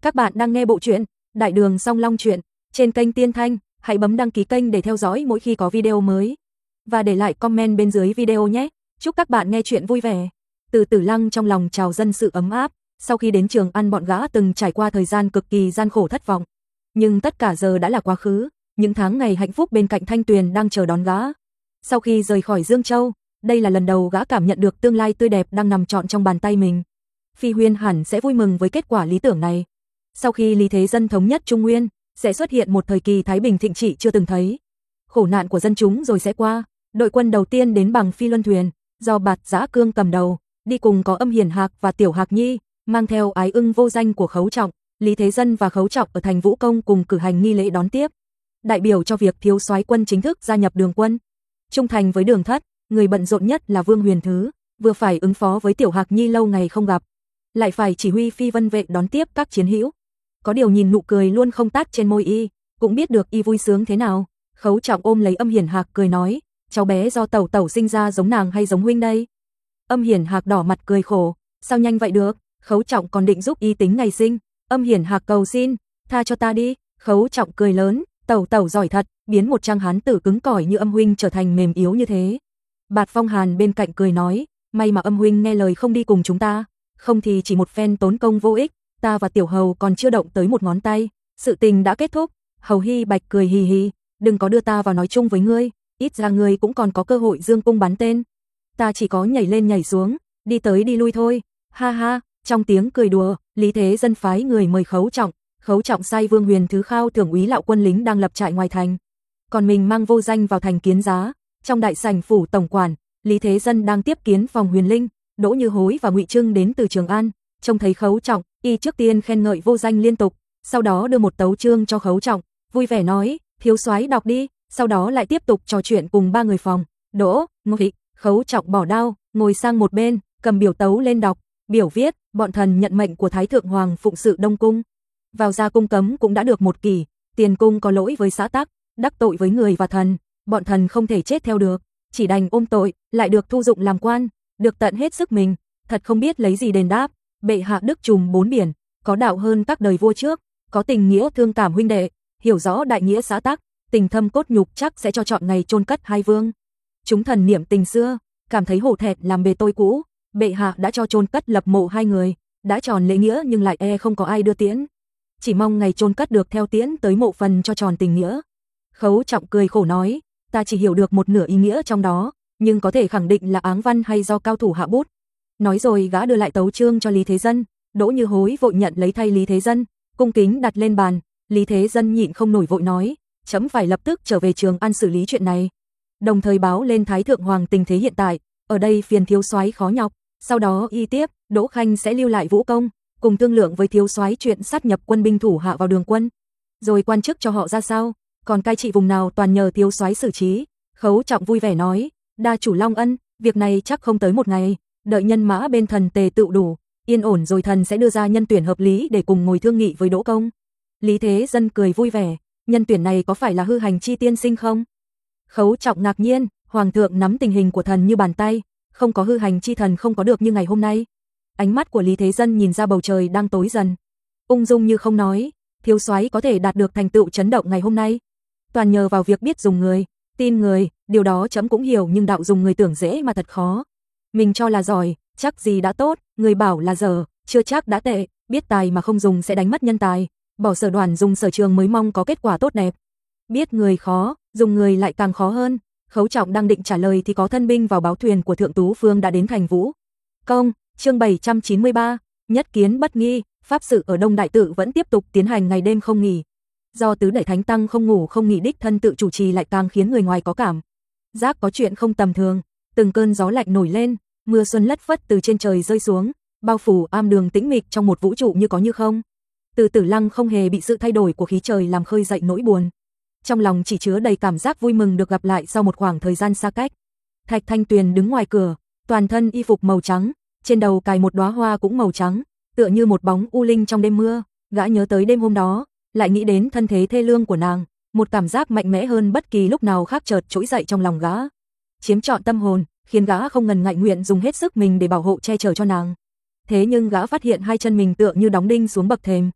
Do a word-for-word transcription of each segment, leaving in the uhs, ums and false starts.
Các bạn đang nghe bộ truyện Đại Đường Song Long truyện trên kênh Tiên Thanh, hãy bấm đăng ký kênh để theo dõi mỗi khi có video mới và để lại comment bên dưới video nhé. Chúc các bạn nghe truyện vui vẻ. Từ Tử Lăng trong lòng trào dâng sự ấm áp, sau khi đến Trường An bọn gã từng trải qua thời gian cực kỳ gian khổ thất vọng, nhưng tất cả giờ đã là quá khứ, những tháng ngày hạnh phúc bên cạnh Thanh Tuyền đang chờ đón gã. Sau khi rời khỏi Dương Châu, đây là lần đầu gã cảm nhận được tương lai tươi đẹp đang nằm trọn trong bàn tay mình. Phi Huyên hẳn sẽ vui mừng với kết quả lý tưởng này. Sau khi Lý Thế Dân thống nhất Trung Nguyên, sẽ xuất hiện một thời kỳ thái bình thịnh trị chưa từng thấy. Khổ nạn của dân chúng rồi sẽ qua, đội quân đầu tiên đến bằng phi luân thuyền, do Bạt Giã Cương cầm đầu, đi cùng có Âm Hiển Hạc và Tiểu Hạc Nhi, mang theo ái ưng vô danh của Khấu Trọng. Lý Thế Dân và Khấu Trọng ở thành Vũ Công cùng cử hành nghi lễ đón tiếp, đại biểu cho việc thiếu soái quân chính thức gia nhập Đường quân. Trung thành với Đường Thất, người bận rộn nhất là Vương Huyền Thứ, vừa phải ứng phó với Tiểu Hạc Nhi lâu ngày không gặp, lại phải chỉ huy phi vân vệ đón tiếp các chiến hữu. Có điều nhìn nụ cười luôn không tắt trên môi y, cũng biết được y vui sướng thế nào. Khấu Trọng ôm lấy Âm Hiển Hạc cười nói, cháu bé do tẩu tẩu sinh ra giống nàng hay giống huynh đây? Âm Hiển Hạc đỏ mặt cười khổ, sao nhanh vậy được, Khấu Trọng còn định giúp y tính ngày sinh. Âm Hiển Hạc cầu xin, tha cho ta đi. Khấu Trọng cười lớn, tẩu tẩu giỏi thật, biến một trang hán tử cứng cỏi như Âm huynh trở thành mềm yếu như thế. Bạt Phong Hàn bên cạnh cười nói, may mà Âm huynh nghe lời không đi cùng chúng ta, không thì chỉ một phen tốn công vô ích, ta và Tiểu Hầu còn chưa động tới một ngón tay, sự tình đã kết thúc. Hầu Hy Bạch cười hì hì, đừng có đưa ta vào nói chung với ngươi, ít ra ngươi cũng còn có cơ hội dương cung bắn tên, ta chỉ có nhảy lên nhảy xuống, đi tới đi lui thôi. Ha ha, trong tiếng cười đùa, Lý Thế Dân phái người mời Khấu Trọng, Khấu Trọng sai Vương Huyền Thứ khao thưởng úy lão quân lính đang lập trại ngoài thành, còn mình mang vô danh vào thành Kiến Giá. Trong đại sảnh phủ tổng quản, Lý Thế Dân đang tiếp kiến phòng Huyền Linh, Đỗ Như Hối và Ngụy Trưng đến từ Trường An, trông thấy Khấu Trọng, y trước tiên khen ngợi vô danh liên tục, sau đó đưa một tấu chương cho Khấu Trọng, vui vẻ nói, thiếu soái đọc đi, sau đó lại tiếp tục trò chuyện cùng ba người phòng. Đỗ, Ngụy, Khấu Trọng bỏ đao, ngồi sang một bên, cầm biểu tấu lên đọc, biểu viết, bọn thần nhận mệnh của Thái Thượng Hoàng phụng sự Đông Cung, vào ra cung cấm cũng đã được một kỷ, tiền cung có lỗi với xã tắc, đắc tội với người và thần, bọn thần không thể chết theo được, chỉ đành ôm tội, lại được thu dụng làm quan, được tận hết sức mình, thật không biết lấy gì đền đáp. Bệ hạ đức trùm bốn biển, có đạo hơn các đời vua trước, có tình nghĩa thương cảm huynh đệ, hiểu rõ đại nghĩa xã tắc, tình thâm cốt nhục chắc sẽ cho chọn ngày chôn cất hai vương. Chúng thần niệm tình xưa, cảm thấy hổ thẹn làm bề tôi cũ, bệ hạ đã cho chôn cất lập mộ hai người, đã tròn lễ nghĩa nhưng lại e không có ai đưa tiễn, chỉ mong ngày chôn cất được theo tiễn tới mộ phần cho tròn tình nghĩa. Khấu Trọng cười khổ nói, ta chỉ hiểu được một nửa ý nghĩa trong đó, nhưng có thể khẳng định là áng văn hay do cao thủ hạ bút. Nói rồi gã đưa lại tấu chương cho Lý Thế Dân, Đỗ Như Hối vội nhận lấy thay Lý Thế Dân, cung kính đặt lên bàn. Lý Thế Dân nhịn không nổi vội nói, chấm phải lập tức trở về Trường An xử lý chuyện này, đồng thời báo lên Thái Thượng Hoàng tình thế hiện tại, ở đây phiền thiếu soái khó nhọc. Sau đó y tiếp, Đỗ Khanh sẽ lưu lại Vũ Công, cùng thương lượng với thiếu soái chuyện sát nhập quân binh thủ hạ vào Đường quân, rồi quan chức cho họ ra sao, còn cai trị vùng nào toàn nhờ thiếu soái xử trí. Khấu Trọng vui vẻ nói, đa chủ long ân, việc này chắc không tới một ngày, đợi nhân mã bên thần tề tựu đủ, yên ổn rồi thần sẽ đưa ra nhân tuyển hợp lý để cùng ngồi thương nghị với Đỗ Công. Lý Thế Dân cười vui vẻ, nhân tuyển này có phải là Hư Hành Chi tiên sinh không? Khấu Trọng ngạc nhiên, Hoàng thượng nắm tình hình của thần như bàn tay, không có Hư Hành Chi thần không có được như ngày hôm nay. Ánh mắt của Lý Thế Dân nhìn ra bầu trời đang tối dần, ung dung như không nói, thiếu soái có thể đạt được thành tựu chấn động ngày hôm nay, toàn nhờ vào việc biết dùng người, tin người, điều đó chấm cũng hiểu, nhưng đạo dùng người tưởng dễ mà thật khó. Mình cho là giỏi, chắc gì đã tốt, người bảo là dở, chưa chắc đã tệ, biết tài mà không dùng sẽ đánh mất nhân tài, bỏ sở đoàn dùng sở trường mới mong có kết quả tốt đẹp. Biết người khó, dùng người lại càng khó hơn. Khấu Trọng đang định trả lời thì có thân binh vào báo thuyền của Thượng Tú Phương đã đến thành Vũ Công. Chương bảy trăm chín mươi ba, nhất kiến bất nghi, pháp sự ở Đông Đại Tự vẫn tiếp tục tiến hành ngày đêm không nghỉ. Do tứ đại thánh tăng không ngủ không nghỉ đích thân tự chủ trì lại càng khiến người ngoài có cảm giác có chuyện không tầm thường. Từng cơn gió lạnh nổi lên, mưa xuân lất phất từ trên trời rơi xuống, bao phủ am đường tĩnh mịch trong một vũ trụ như có như không. Từ Tử Lăng không hề bị sự thay đổi của khí trời làm khơi dậy nỗi buồn, trong lòng chỉ chứa đầy cảm giác vui mừng được gặp lại sau một khoảng thời gian xa cách. Thạch Thanh Tuyền đứng ngoài cửa, toàn thân y phục màu trắng, trên đầu cài một đóa hoa cũng màu trắng, tựa như một bóng u linh trong đêm mưa. Gã nhớ tới đêm hôm đó, lại nghĩ đến thân thế thê lương của nàng, một cảm giác mạnh mẽ hơn bất kỳ lúc nào khác chợt trỗi dậy trong lòng gã, chiếm trọn tâm hồn, khiến gã không ngần ngại nguyện dùng hết sức mình để bảo hộ che chở cho nàng. Thế nhưng gã phát hiện hai chân mình tựa như đóng đinh xuống bậc thềm,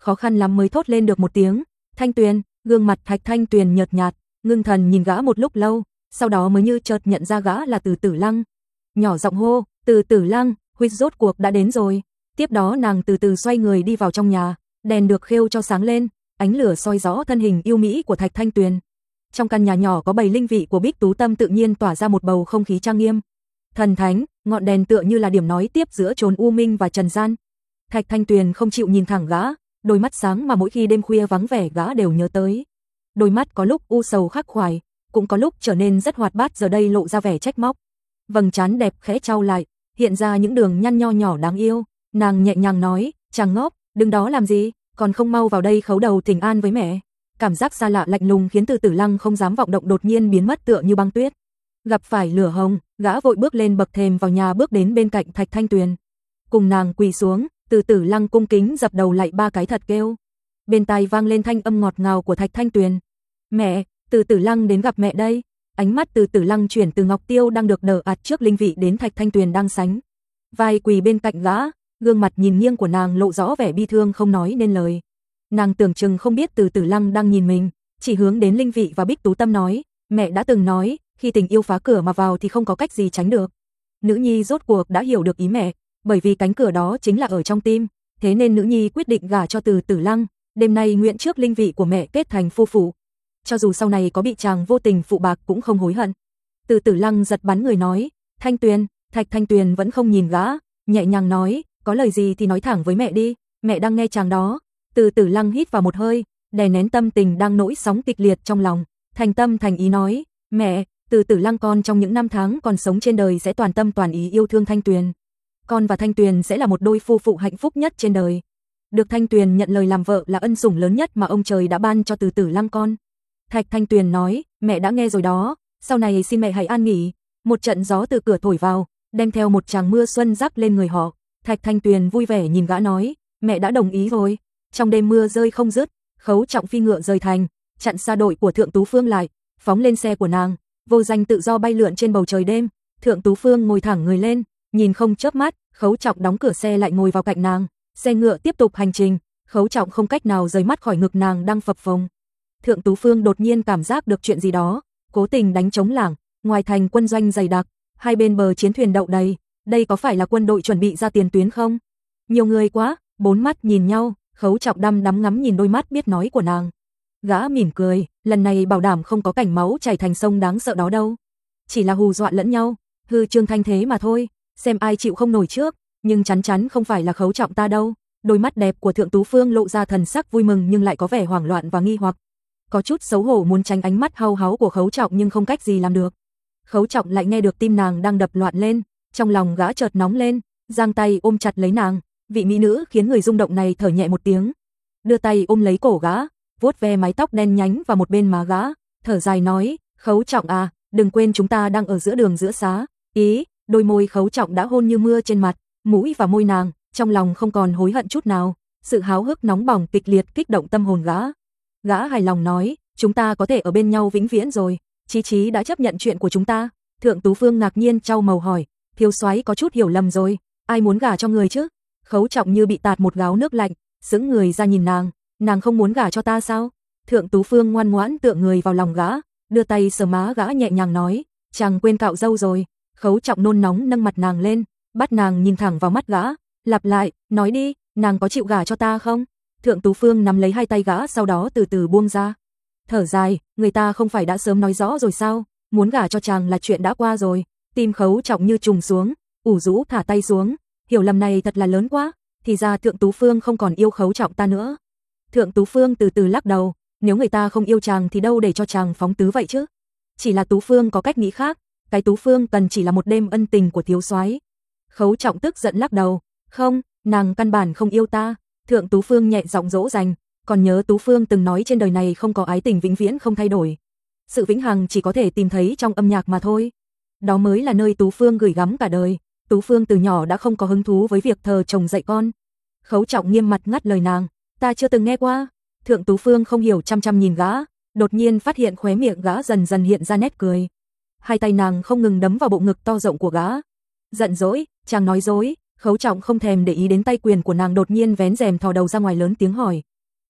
khó khăn lắm mới thốt lên được một tiếng, Thanh Tuyền. Gương mặt Thạch Thanh Tuyền nhợt nhạt, ngưng thần nhìn gã một lúc lâu, sau đó mới như chợt nhận ra gã là Từ Tử Lăng. Nhỏ giọng hô, Từ Tử Lăng, huynh rốt cuộc đã đến rồi. Tiếp đó nàng từ từ xoay người đi vào trong nhà, đèn được khêu cho sáng lên, ánh lửa soi rõ thân hình yêu mỹ của Thạch Thanh Tuyền. Trong căn nhà nhỏ có bầy linh vị của Bích Tú Tâm tự nhiên tỏa ra một bầu không khí trang nghiêm. Thần thánh, ngọn đèn tựa như là điểm nói tiếp giữa chốn u minh và trần gian. Thạch Thanh Tuyền không chịu nhìn thẳng gã, đôi mắt sáng mà mỗi khi đêm khuya vắng vẻ gã đều nhớ tới. Đôi mắt có lúc u sầu khắc khoải, cũng có lúc trở nên rất hoạt bát, giờ đây lộ ra vẻ trách móc. Vầng trán đẹp khẽ trao lại, hiện ra những đường nhăn nho nhỏ đáng yêu. Nàng nhẹ nhàng nói, chàng ngốc, đứng đó làm gì, còn không mau vào đây khấu đầu thỉnh an với mẹ. Cảm giác xa lạ lạnh lùng khiến Từ Tử Lăng không dám vọng động đột nhiên biến mất tựa như băng tuyết. Gặp phải lửa hồng, gã vội bước lên bậc thềm vào nhà, bước đến bên cạnh Thạch Thanh Tuyền. Cùng nàng quỳ xuống, Từ Tử Lăng cung kính dập đầu lạy ba cái thật kêu. Bên tai vang lên thanh âm ngọt ngào của Thạch Thanh Tuyền. Mẹ, Từ Tử Lăng đến gặp mẹ đây. Ánh mắt Từ Tử Lăng chuyển từ Ngọc Tiêu đang được đờ ạt trước linh vị đến Thạch Thanh Tuyền đang sánh vai quỳ bên cạnh gã, gương mặt nhìn nghiêng của nàng lộ rõ vẻ bi thương không nói nên lời. Nàng tưởng chừng không biết Từ Tử Lăng đang nhìn mình, chỉ hướng đến linh vị và Bích Tú Tâm nói, mẹ đã từng nói, khi tình yêu phá cửa mà vào thì không có cách gì tránh được. Nữ nhi rốt cuộc đã hiểu được ý mẹ, bởi vì cánh cửa đó chính là ở trong tim, thế nên nữ nhi quyết định gả cho Từ Tử Lăng, đêm nay nguyện trước linh vị của mẹ kết thành phu phụ. Cho dù sau này có bị chàng vô tình phụ bạc cũng không hối hận. Từ Tử Lăng giật bắn người nói, Thanh Tuyền. Thạch Thanh Tuyền vẫn không nhìn gã, nhẹ nhàng nói, có lời gì thì nói thẳng với mẹ đi, mẹ đang nghe chàng đó. Từ Tử Lăng hít vào một hơi, đè nén tâm tình đang nổi sóng kịch liệt trong lòng, thành tâm thành ý nói, mẹ, Từ Tử Lăng con trong những năm tháng còn sống trên đời sẽ toàn tâm toàn ý yêu thương Thanh Tuyền. Con và Thanh Tuyền sẽ là một đôi phu phụ hạnh phúc nhất trên đời. Được Thanh Tuyền nhận lời làm vợ là ân sủng lớn nhất mà ông trời đã ban cho Từ Tử Lăng con. Thạch Thanh Tuyền nói, mẹ đã nghe rồi đó, sau này xin mẹ hãy an nghỉ. Một trận gió từ cửa thổi vào, đem theo một tràng mưa xuân rắc lên người họ. Thạch Thanh Tuyền vui vẻ nhìn gã nói, mẹ đã đồng ý rồi. Trong đêm mưa rơi không dứt, Khấu Trọng phi ngựa rời thành, chặn xa đội của Thượng Tú Phương lại, phóng lên xe của nàng, vô danh tự do bay lượn trên bầu trời đêm. Thượng Tú Phương ngồi thẳng người lên, nhìn không chớp mắt, Khấu Trọng đóng cửa xe lại ngồi vào cạnh nàng, xe ngựa tiếp tục hành trình. Khấu Trọng không cách nào rời mắt khỏi ngực nàng đang phập phồng. Thượng Tú Phương đột nhiên cảm giác được chuyện gì đó, cố tình đánh trống lảng, ngoài thành quân doanh dày đặc, hai bên bờ chiến thuyền đậu đầy, đây có phải là quân đội chuẩn bị ra tiền tuyến không? Nhiều người quá, bốn mắt nhìn nhau, Khấu Trọng đăm đắm ngắm nhìn đôi mắt biết nói của nàng. Gã mỉm cười, lần này bảo đảm không có cảnh máu chảy thành sông đáng sợ đó đâu. Chỉ là hù dọa lẫn nhau, hư trương thanh thế mà thôi, xem ai chịu không nổi trước, nhưng chắn chắn không phải là Khấu Trọng ta đâu. Đôi mắt đẹp của Thượng Tú Phương lộ ra thần sắc vui mừng nhưng lại có vẻ hoảng loạn và nghi hoặc. Có chút xấu hổ muốn tránh ánh mắt hau háu của Khấu Trọng nhưng không cách gì làm được. Khấu Trọng lại nghe được tim nàng đang đập loạn lên, trong lòng gã chợt nóng lên, giang tay ôm chặt lấy nàng, vị mỹ nữ khiến người rung động này thở nhẹ một tiếng, đưa tay ôm lấy cổ gã, vuốt ve mái tóc đen nhánh và một bên má gã, thở dài nói, Khấu Trọng à, đừng quên chúng ta đang ở giữa đường giữa xá. Ý, đôi môi Khấu Trọng đã hôn như mưa trên mặt, mũi và môi nàng, trong lòng không còn hối hận chút nào, sự háo hức nóng bỏng kịch liệt kích động tâm hồn gã. Gã hài lòng nói, chúng ta có thể ở bên nhau vĩnh viễn rồi, Chí Chí đã chấp nhận chuyện của chúng ta. Thượng Tú Phương ngạc nhiên trao màu hỏi, thiếu soái có chút hiểu lầm rồi, ai muốn gả cho người chứ? Khấu Trọng như bị tạt một gáo nước lạnh, sững người ra nhìn nàng, nàng không muốn gả cho ta sao? Thượng Tú Phương ngoan ngoãn tựa người vào lòng gã, đưa tay sờ má gã nhẹ nhàng nói, chàng quên cạo râu rồi. Khấu Trọng nôn nóng nâng mặt nàng lên, bắt nàng nhìn thẳng vào mắt gã, lặp lại, nói đi, nàng có chịu gả cho ta không? Thượng Tú Phương nắm lấy hai tay gã sau đó từ từ buông ra. Thở dài, người ta không phải đã sớm nói rõ rồi sao, muốn gả cho chàng là chuyện đã qua rồi. Tim Khấu Trọng như trùng xuống, ủ rũ thả tay xuống, hiểu lầm này thật là lớn quá, thì ra Thượng Tú Phương không còn yêu Khấu Trọng ta nữa. Thượng Tú Phương từ từ lắc đầu, nếu người ta không yêu chàng thì đâu để cho chàng phóng tứ vậy chứ. Chỉ là Tú Phương có cách nghĩ khác, cái Tú Phương cần chỉ là một đêm ân tình của thiếu soái. Khấu Trọng tức giận lắc đầu, không, nàng căn bản không yêu ta. Thượng Tú Phương nhẹ giọng dỗ dành, còn nhớ Tú Phương từng nói trên đời này không có ái tình vĩnh viễn không thay đổi. Sự vĩnh hằng chỉ có thể tìm thấy trong âm nhạc mà thôi. Đó mới là nơi Tú Phương gửi gắm cả đời. Tú Phương từ nhỏ đã không có hứng thú với việc thờ chồng dạy con. Khấu Trọng nghiêm mặt ngắt lời nàng, ta chưa từng nghe qua. Thượng Tú Phương không hiểu chăm chăm nhìn gã, đột nhiên phát hiện khóe miệng gã dần dần hiện ra nét cười. Hai tay nàng không ngừng đấm vào bộ ngực to rộng của gã. Giận dỗi, chàng nói dối. Khấu Trọng không thèm để ý đến tay quyền của nàng đột nhiên vén rèm thò đầu ra ngoài lớn tiếng hỏi,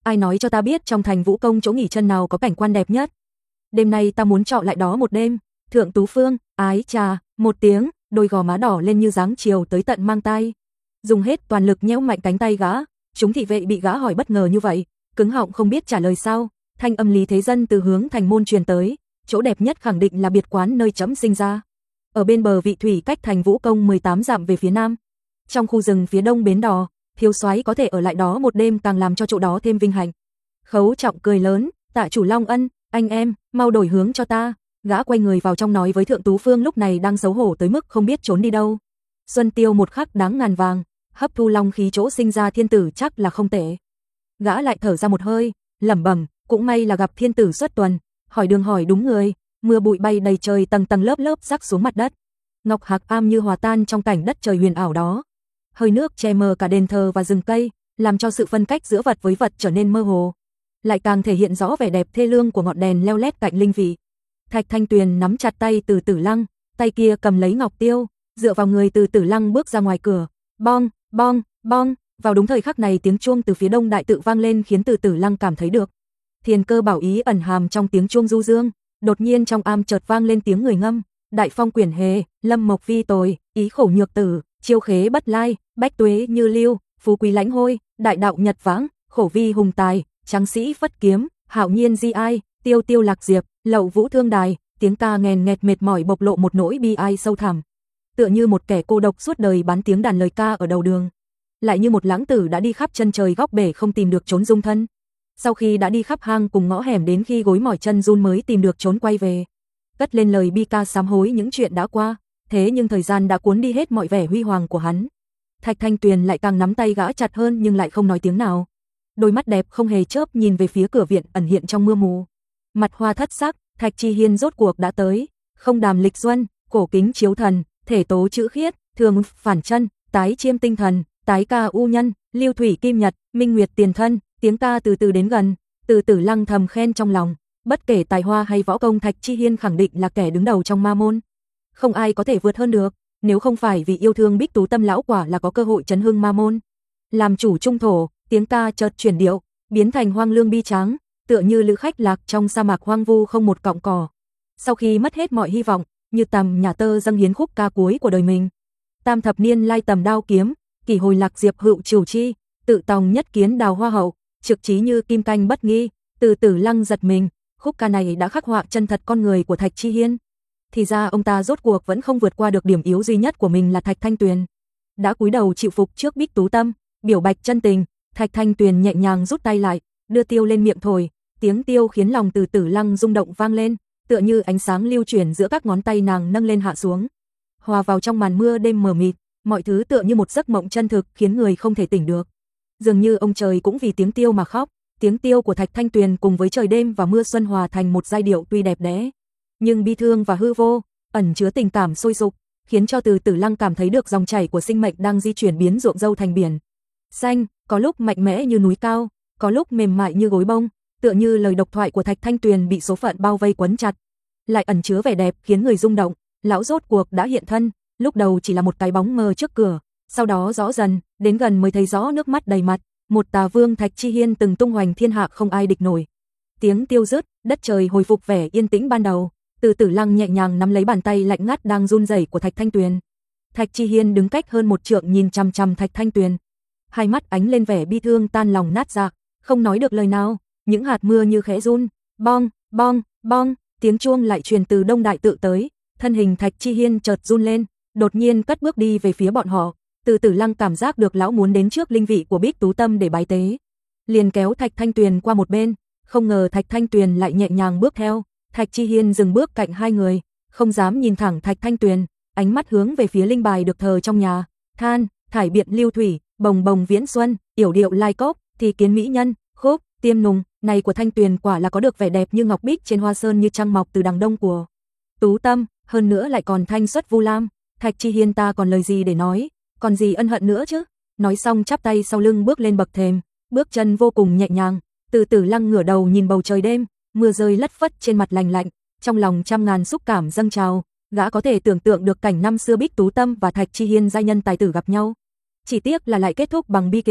ai nói cho ta biết trong thành Vũ Công chỗ nghỉ chân nào có cảnh quan đẹp nhất. Đêm nay ta muốn trọ lại đó một đêm. Thượng Tú Phương, ái chà, một tiếng, đôi gò má đỏ lên như dáng chiều tới tận mang tay. Dùng hết toàn lực nhéo mạnh cánh tay gã, chúng thị vệ bị gã hỏi bất ngờ như vậy, cứng họng không biết trả lời sao. Thanh âm Lý Thế Dân từ hướng thành môn truyền tới, chỗ đẹp nhất khẳng định là biệt quán nơi trẫm sinh ra. Ở bên bờ vị thủy cách thành Vũ Công mười tám dặm về phía nam. Trong khu rừng phía đông bến đò, thiếu soái có thể ở lại đó một đêm càng làm cho chỗ đó thêm vinh hạnh. Khấu Trọng cười lớn, Tạ chủ Long Ân, anh em, mau đổi hướng cho ta. Gã quay người vào trong nói với Thượng Tú Phương lúc này đang xấu hổ tới mức không biết trốn đi đâu. Xuân Tiêu một khắc đáng ngàn vàng, hấp thu long khí chỗ sinh ra thiên tử chắc là không tệ. Gã lại thở ra một hơi, lẩm bẩm, cũng may là gặp thiên tử xuất tuần, hỏi đường hỏi đúng người. Mưa bụi bay đầy trời tầng tầng lớp lớp rắc xuống mặt đất. Ngọc Hạc Am như hòa tan trong cảnh đất trời huyền ảo đó. Hơi nước che mờ cả đền thờ và rừng cây, làm cho sự phân cách giữa vật với vật trở nên mơ hồ. Lại càng thể hiện rõ vẻ đẹp thê lương của ngọn đèn leo lét cạnh linh vị. Thạch Thanh Tuyền nắm chặt tay Từ Tử Lăng, tay kia cầm lấy ngọc tiêu, dựa vào người Từ Tử Lăng bước ra ngoài cửa. Bong, bong, bong, vào đúng thời khắc này tiếng chuông từ phía đông đại tự vang lên khiến Từ Tử Lăng cảm thấy được thiên cơ bảo ý ẩn hàm trong tiếng chuông du dương. Đột nhiên trong am chợt vang lên tiếng người ngâm, đại phong quyển hề, lâm mộc vi tồi, ý khổ nhược tử, chiêu khế bất lai, bách tuế như lưu, phú quý lãnh hôi, đại đạo nhật vãng, khổ vi hùng tài, tráng sĩ phất kiếm, hạo nhiên di ai, tiêu tiêu lạc diệp, lậu vũ thương đài. Tiếng ca nghèn nghẹt mệt mỏi bộc lộ một nỗi bi ai sâu thẳm, tựa như một kẻ cô độc suốt đời bán tiếng đàn lời ca ở đầu đường, lại như một lãng tử đã đi khắp chân trời góc bể không tìm được chốn dung thân. Sau khi đã đi khắp hang cùng ngõ hẻm đến khi gối mỏi chân run mới tìm được chốn quay về, cất lên lời bi ca sám hối những chuyện đã qua. Thế nhưng thời gian đã cuốn đi hết mọi vẻ huy hoàng của hắn. Thạch Thanh Tuyền lại càng nắm tay gã chặt hơn nhưng lại không nói tiếng nào. Đôi mắt đẹp không hề chớp nhìn về phía cửa viện ẩn hiện trong mưa mù. Mặt hoa thất sắc, Thạch Chi Hiên rốt cuộc đã tới. Không đàm lịch xuân, cổ kính chiếu thần, thể tố chữ khiết, thường phản chân, tái chiêm tinh thần, tái ca u nhân, lưu thủy kim nhật, minh nguyệt tiền thân. Tiếng ca từ từ đến gần, Từ Tử Lăng thầm khen trong lòng. Bất kể tài hoa hay võ công, Thạch Chi Hiên khẳng định là kẻ đứng đầu trong ma môn. Không ai có thể vượt hơn được, nếu không phải vì yêu thương Bích Tú Tâm lão quả là có cơ hội chấn hưng ma môn. Làm chủ trung thổ, tiếng ca chợt chuyển điệu, biến thành hoang lương bi tráng, tựa như lữ khách lạc trong sa mạc hoang vu không một cọng cỏ. Sau khi mất hết mọi hy vọng, như tầm nhà tơ dâng hiến khúc ca cuối của đời mình. Tam thập niên lai tầm đao kiếm, kỷ hồi lạc diệp hữu triều chi, tự tòng nhất kiến đào hoa hậu, trực trí như kim canh bất nghi. Từ Tử Lăng giật mình, khúc ca này đã khắc họa chân thật con người của Thạch Chi Hiên. Thì ra ông ta rốt cuộc vẫn không vượt qua được điểm yếu duy nhất của mình là Thạch Thanh Tuyền. Đã cúi đầu chịu phục trước Bích Tú Tâm, biểu bạch chân tình, Thạch Thanh Tuyền nhẹ nhàng rút tay lại, đưa tiêu lên miệng thổi, tiếng tiêu khiến lòng Từ Tử Lăng rung động vang lên, tựa như ánh sáng lưu chuyển giữa các ngón tay nàng nâng lên hạ xuống, hòa vào trong màn mưa đêm mờ mịt, mọi thứ tựa như một giấc mộng chân thực khiến người không thể tỉnh được. Dường như ông trời cũng vì tiếng tiêu mà khóc. Tiếng tiêu của Thạch Thanh Tuyền cùng với trời đêm và mưa xuân hòa thành một giai điệu tuy đẹp đẽ, nhưng bi thương và hư vô, ẩn chứa tình cảm sôi sục, khiến cho Từ Tử Lăng cảm thấy được dòng chảy của sinh mệnh đang di chuyển biến ruộng dâu thành biển xanh, có lúc mạnh mẽ như núi cao, có lúc mềm mại như gối bông, tựa như lời độc thoại của Thạch Thanh Tuyền bị số phận bao vây quấn chặt, lại ẩn chứa vẻ đẹp khiến người rung động. Lão rốt cuộc đã hiện thân, lúc đầu chỉ là một cái bóng mờ trước cửa, sau đó rõ dần, đến gần mới thấy rõ nước mắt đầy mặt. Một tà vương Thạch Chi Hiên từng tung hoành thiên hạ không ai địch nổi. Tiếng tiêu dứt, đất trời hồi phục vẻ yên tĩnh ban đầu. Từ Tử Lăng nhẹ nhàng nắm lấy bàn tay lạnh ngắt đang run rẩy của Thạch Thanh Tuyền. Thạch Chi Hiên đứng cách hơn một trượng nhìn chằm chằm Thạch Thanh Tuyền, hai mắt ánh lên vẻ bi thương tan lòng nát dạ, không nói được lời nào. Những hạt mưa như khẽ run, bong, bong, bong, tiếng chuông lại truyền từ đông đại tự tới. Thân hình Thạch Chi Hiên chợt run lên, đột nhiên cất bước đi về phía bọn họ. Từ Tử Lăng cảm giác được lão muốn đến trước linh vị của Bích Tú Tâm để bái tế, liền kéo Thạch Thanh Tuyền qua một bên, không ngờ Thạch Thanh Tuyền lại nhẹ nhàng bước theo. Thạch Chi Hiên dừng bước cạnh hai người, không dám nhìn thẳng Thạch Thanh Tuyền, ánh mắt hướng về phía linh bài được thờ trong nhà. Than, thải biện lưu thủy, bồng bồng viễn xuân, yểu điệu lai cốc, thì kiến mỹ nhân, khúc, tiêm nùng, này của Thanh Tuyền quả là có được vẻ đẹp như ngọc bích trên hoa sơn như trăng mọc từ đằng đông của Tú Tâm, hơn nữa lại còn thanh xuất vu lam. Thạch Chi Hiên ta còn lời gì để nói, còn gì ân hận nữa chứ? Nói xong chắp tay sau lưng bước lên bậc thềm, bước chân vô cùng nhẹ nhàng. Từ Tử Lăng ngửa đầu nhìn bầu trời đêm, mưa rơi lất phất trên mặt lành lạnh, trong lòng trăm ngàn xúc cảm dâng trào. Gã có thể tưởng tượng được cảnh năm xưa Bích Tú Tâm và Thạch Chi Hiên giai nhân tài tử gặp nhau, chỉ tiếc là lại kết thúc bằng bi kịch.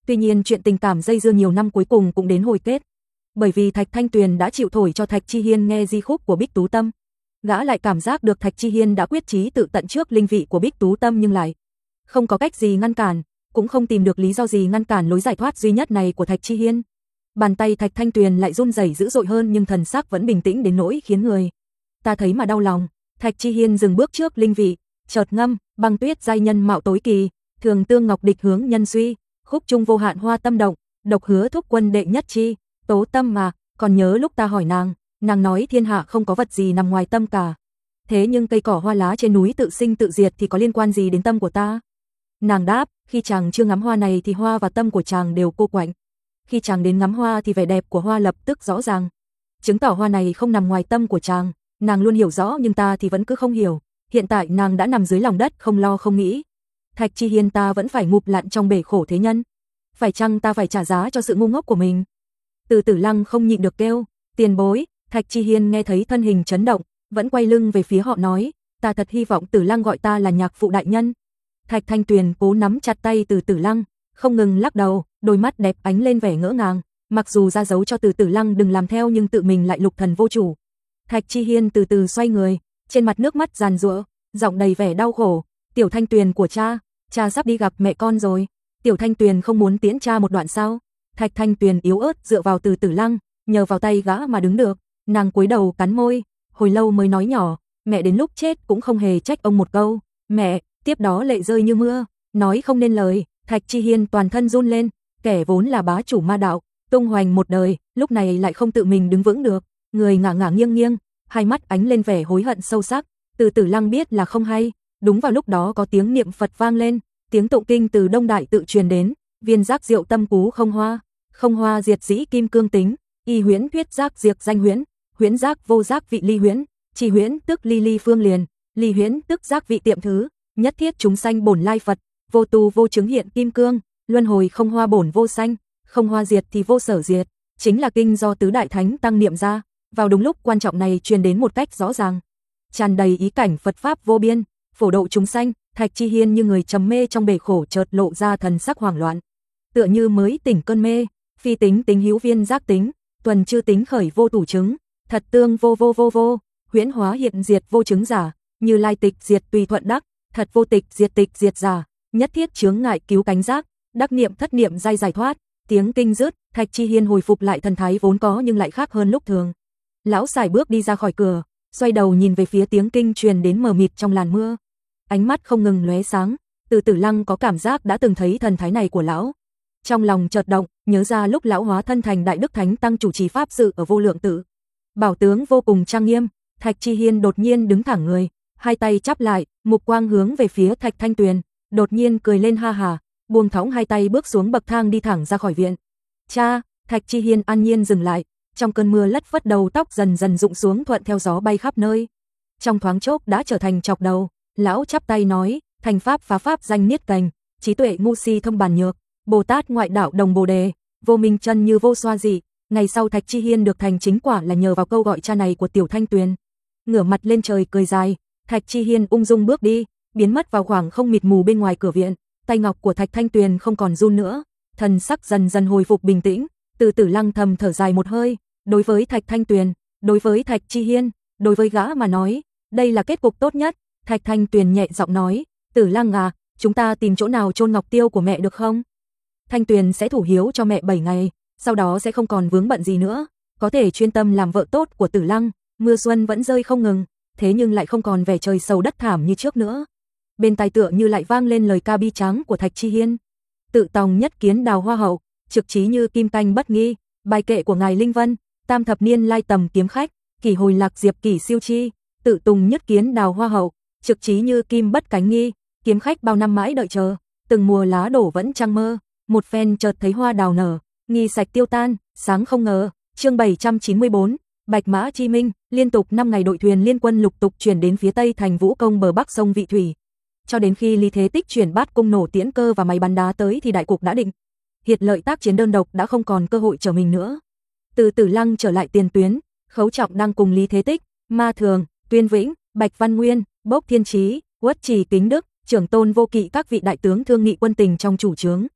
Tuy nhiên chuyện tình cảm dây dưa nhiều năm cuối cùng cũng đến hồi kết. Bởi vì Thạch Thanh Tuyền đã chịu thổi cho Thạch Chi Hiên nghe di khúc của Bích Tú Tâm. Gã lại cảm giác được Thạch Chi Hiên đã quyết chí tự tận trước linh vị của Bích Tú Tâm nhưng lại không có cách gì ngăn cản, cũng không tìm được lý do gì ngăn cản lối giải thoát duy nhất này của Thạch Chi Hiên. Bàn tay Thạch Thanh Tuyền lại run rẩy dữ dội hơn nhưng thần sắc vẫn bình tĩnh đến nỗi khiến người ta thấy mà đau lòng. Thạch Chi Hiên dừng bước trước linh vị, chợt ngâm, băng tuyết giai nhân mạo tối kỳ, thường tương ngọc địch hướng nhân suy, khúc trung vô hạn hoa tâm động, độc hứa thúc quân đệ nhất chi, tố tâm mà, còn nhớ lúc ta hỏi nàng, nàng nói thiên hạ không có vật gì nằm ngoài tâm cả. Thế nhưng cây cỏ hoa lá trên núi tự sinh tự diệt thì có liên quan gì đến tâm của ta? Nàng đáp, khi chàng chưa ngắm hoa này thì hoa và tâm của chàng đều cô quạnh. Khi chàng đến ngắm hoa thì vẻ đẹp của hoa lập tức rõ ràng. Chứng tỏ hoa này không nằm ngoài tâm của chàng, nàng luôn hiểu rõ nhưng ta thì vẫn cứ không hiểu. Hiện tại nàng đã nằm dưới lòng đất không lo không nghĩ. Thạch Chi Hiên ta vẫn phải ngụp lặn trong bể khổ thế nhân. Phải chăng ta phải trả giá cho sự ngu ngốc của mình? Từ Tử Lăng không nhịn được kêu, tiền bối. Thạch Chi Hiên nghe thấy thân hình chấn động, vẫn quay lưng về phía họ nói, ta thật hy vọng Tử Lăng gọi ta là nhạc phụ đại nhân. Thạch Thanh Tuyền cố nắm chặt tay Từ Tử Lăng, không ngừng lắc đầu, đôi mắt đẹp ánh lên vẻ ngỡ ngàng, mặc dù ra dấu cho Từ Tử Lăng đừng làm theo nhưng tự mình lại lục thần vô chủ. Thạch Chi Hiên từ từ xoay người, trên mặt nước mắt giàn giụa, giọng đầy vẻ đau khổ, "Tiểu Thanh Tuyền của cha, cha sắp đi gặp mẹ con rồi, Tiểu Thanh Tuyền không muốn tiễn cha một đoạn sao?" Thạch Thanh Tuyền yếu ớt dựa vào Từ Tử Lăng, nhờ vào tay gã mà đứng được, nàng cúi đầu cắn môi, hồi lâu mới nói nhỏ, "Mẹ đến lúc chết cũng không hề trách ông một câu, mẹ." Tiếp đó lệ rơi như mưa, nói không nên lời. Thạch Chi Hiên toàn thân run lên, kẻ vốn là bá chủ ma đạo, tung hoành một đời, lúc này lại không tự mình đứng vững được, người ngả ngả nghiêng nghiêng, hai mắt ánh lên vẻ hối hận sâu sắc. Từ Tử Lăng biết là không hay, đúng vào lúc đó có tiếng niệm Phật vang lên, tiếng tụng kinh từ Đông Đại tự truyền đến, viên giác diệu tâm cú không hoa, không hoa diệt dĩ kim cương tính, y huyễn thuyết giác diệt danh huyễn, huyễn giác vô giác vị ly huyễn, chi huyễn tức ly ly phương liền, ly huyễn tức giác vị tiệm thứ, nhất thiết chúng sanh bổn lai Phật, vô tu vô chứng hiện kim cương, luân hồi không hoa bổn vô sanh, không hoa diệt thì vô sở diệt, chính là kinh do tứ đại thánh tăng niệm ra, vào đúng lúc quan trọng này truyền đến một cách rõ ràng, tràn đầy ý cảnh Phật pháp vô biên, phổ độ chúng sanh. Thạch Chi Hiên như người trầm mê trong bể khổ chợt lộ ra thần sắc hoảng loạn, tựa như mới tỉnh cơn mê, phi tính tính hữu viên giác tính, tuần chư tính khởi vô thủ chứng, thật tương vô vô vô vô, huyễn hóa hiện diệt vô chứng giả, như lai tịch diệt tùy thuận đắc, thật vô tịch diệt tịch diệt giả, nhất thiết chướng ngại cứu cánh giác, đắc niệm thất niệm giai giải thoát. Tiếng kinh dứt, Thạch Chi Hiên hồi phục lại thần thái vốn có nhưng lại khác hơn lúc thường. Lão sải bước đi ra khỏi cửa, xoay đầu nhìn về phía tiếng kinh truyền đến mờ mịt trong làn mưa, ánh mắt không ngừng lóe sáng. Từ Tử Lăng có cảm giác đã từng thấy thần thái này của lão, trong lòng chợt động, nhớ ra lúc lão hóa thân thành Đại Đức Thánh Tăng chủ trì pháp sự ở Vô Lượng Tự, bảo tướng vô cùng trang nghiêm. Thạch Chi Hiên đột nhiên đứng thẳng người, hai tay chắp lại, mục quang hướng về phía Thạch Thanh Tuyền, đột nhiên cười lên ha hà, buông thõng hai tay bước xuống bậc thang đi thẳng ra khỏi viện. "Cha!" Thạch Chi Hiên an nhiên dừng lại, trong cơn mưa lất phất đầu tóc dần dần rụng xuống thuận theo gió bay khắp nơi, trong thoáng chốc đã trở thành chọc đầu. Lão chắp tay nói, "Thành pháp phá pháp danh niết cành, trí tuệ ngu si thông bàn nhược, Bồ Tát ngoại đạo đồng Bồ đề, vô minh chân như vô xoa dị." Ngày sau Thạch Chi Hiên được thành chính quả là nhờ vào câu gọi cha này của Tiểu Thanh Tuyền. Ngửa mặt lên trời cười dài, Thạch Chi Hiên ung dung bước đi, biến mất vào khoảng không mịt mù bên ngoài cửa viện. Tay ngọc của Thạch Thanh Tuyền không còn run nữa, thần sắc dần dần hồi phục bình tĩnh. Từ Tử Lăng thầm thở dài một hơi, đối với Thạch Thanh Tuyền, đối với Thạch Chi Hiên, đối với gã mà nói, đây là kết cục tốt nhất. Thạch Thanh Tuyền nhẹ giọng nói, "Tử Lăng à, chúng ta tìm chỗ nào chôn ngọc tiêu của mẹ được không? Thanh Tuyền sẽ thủ hiếu cho mẹ bảy ngày, sau đó sẽ không còn vướng bận gì nữa, có thể chuyên tâm làm vợ tốt của Tử Lăng." Mưa xuân vẫn rơi không ngừng, thế nhưng lại không còn vẻ trời sầu đất thảm như trước nữa. Bên tai tựa như lại vang lên lời ca bi tráng của Thạch Chi Hiên. "Tự tòng nhất kiến đào hoa hậu, trực trí như kim canh bất nghi, bài kệ của ngài Linh Vân, tam thập niên lai tầm kiếm khách, kỷ hồi lạc diệp kỷ siêu chi, tự tùng nhất kiến đào hoa hậu, trực trí như kim bất cánh nghi, kiếm khách bao năm mãi đợi chờ, từng mùa lá đổ vẫn trăng mơ, một phen chợt thấy hoa đào nở, nghi sạch tiêu tan, sáng không ngờ." Chương bảy trăm chín mươi bốn, Bạch Mã Chi Minh. Liên tục năm ngày đội thuyền liên quân lục tục chuyển đến phía tây thành Vũ Công bờ bắc sông Vị Thủy. Cho đến khi Lý Thế Tích chuyển Bát cung nổ tiễn cơ và máy bắn đá tới thì đại cục đã định. Hiệt Lợi tác chiến đơn độc đã không còn cơ hội trở mình nữa. Từ Tử Lăng trở lại tiền tuyến, Khấu Trọng đang cùng Lý Thế Tích, Ma Thường, Tuyên Vĩnh, Bạch Văn Nguyên, Bốc Thiên Chí, Uất Trì Kính Đức, Trưởng Tôn Vô Kỵ các vị đại tướng thương nghị quân tình trong chủ trướng.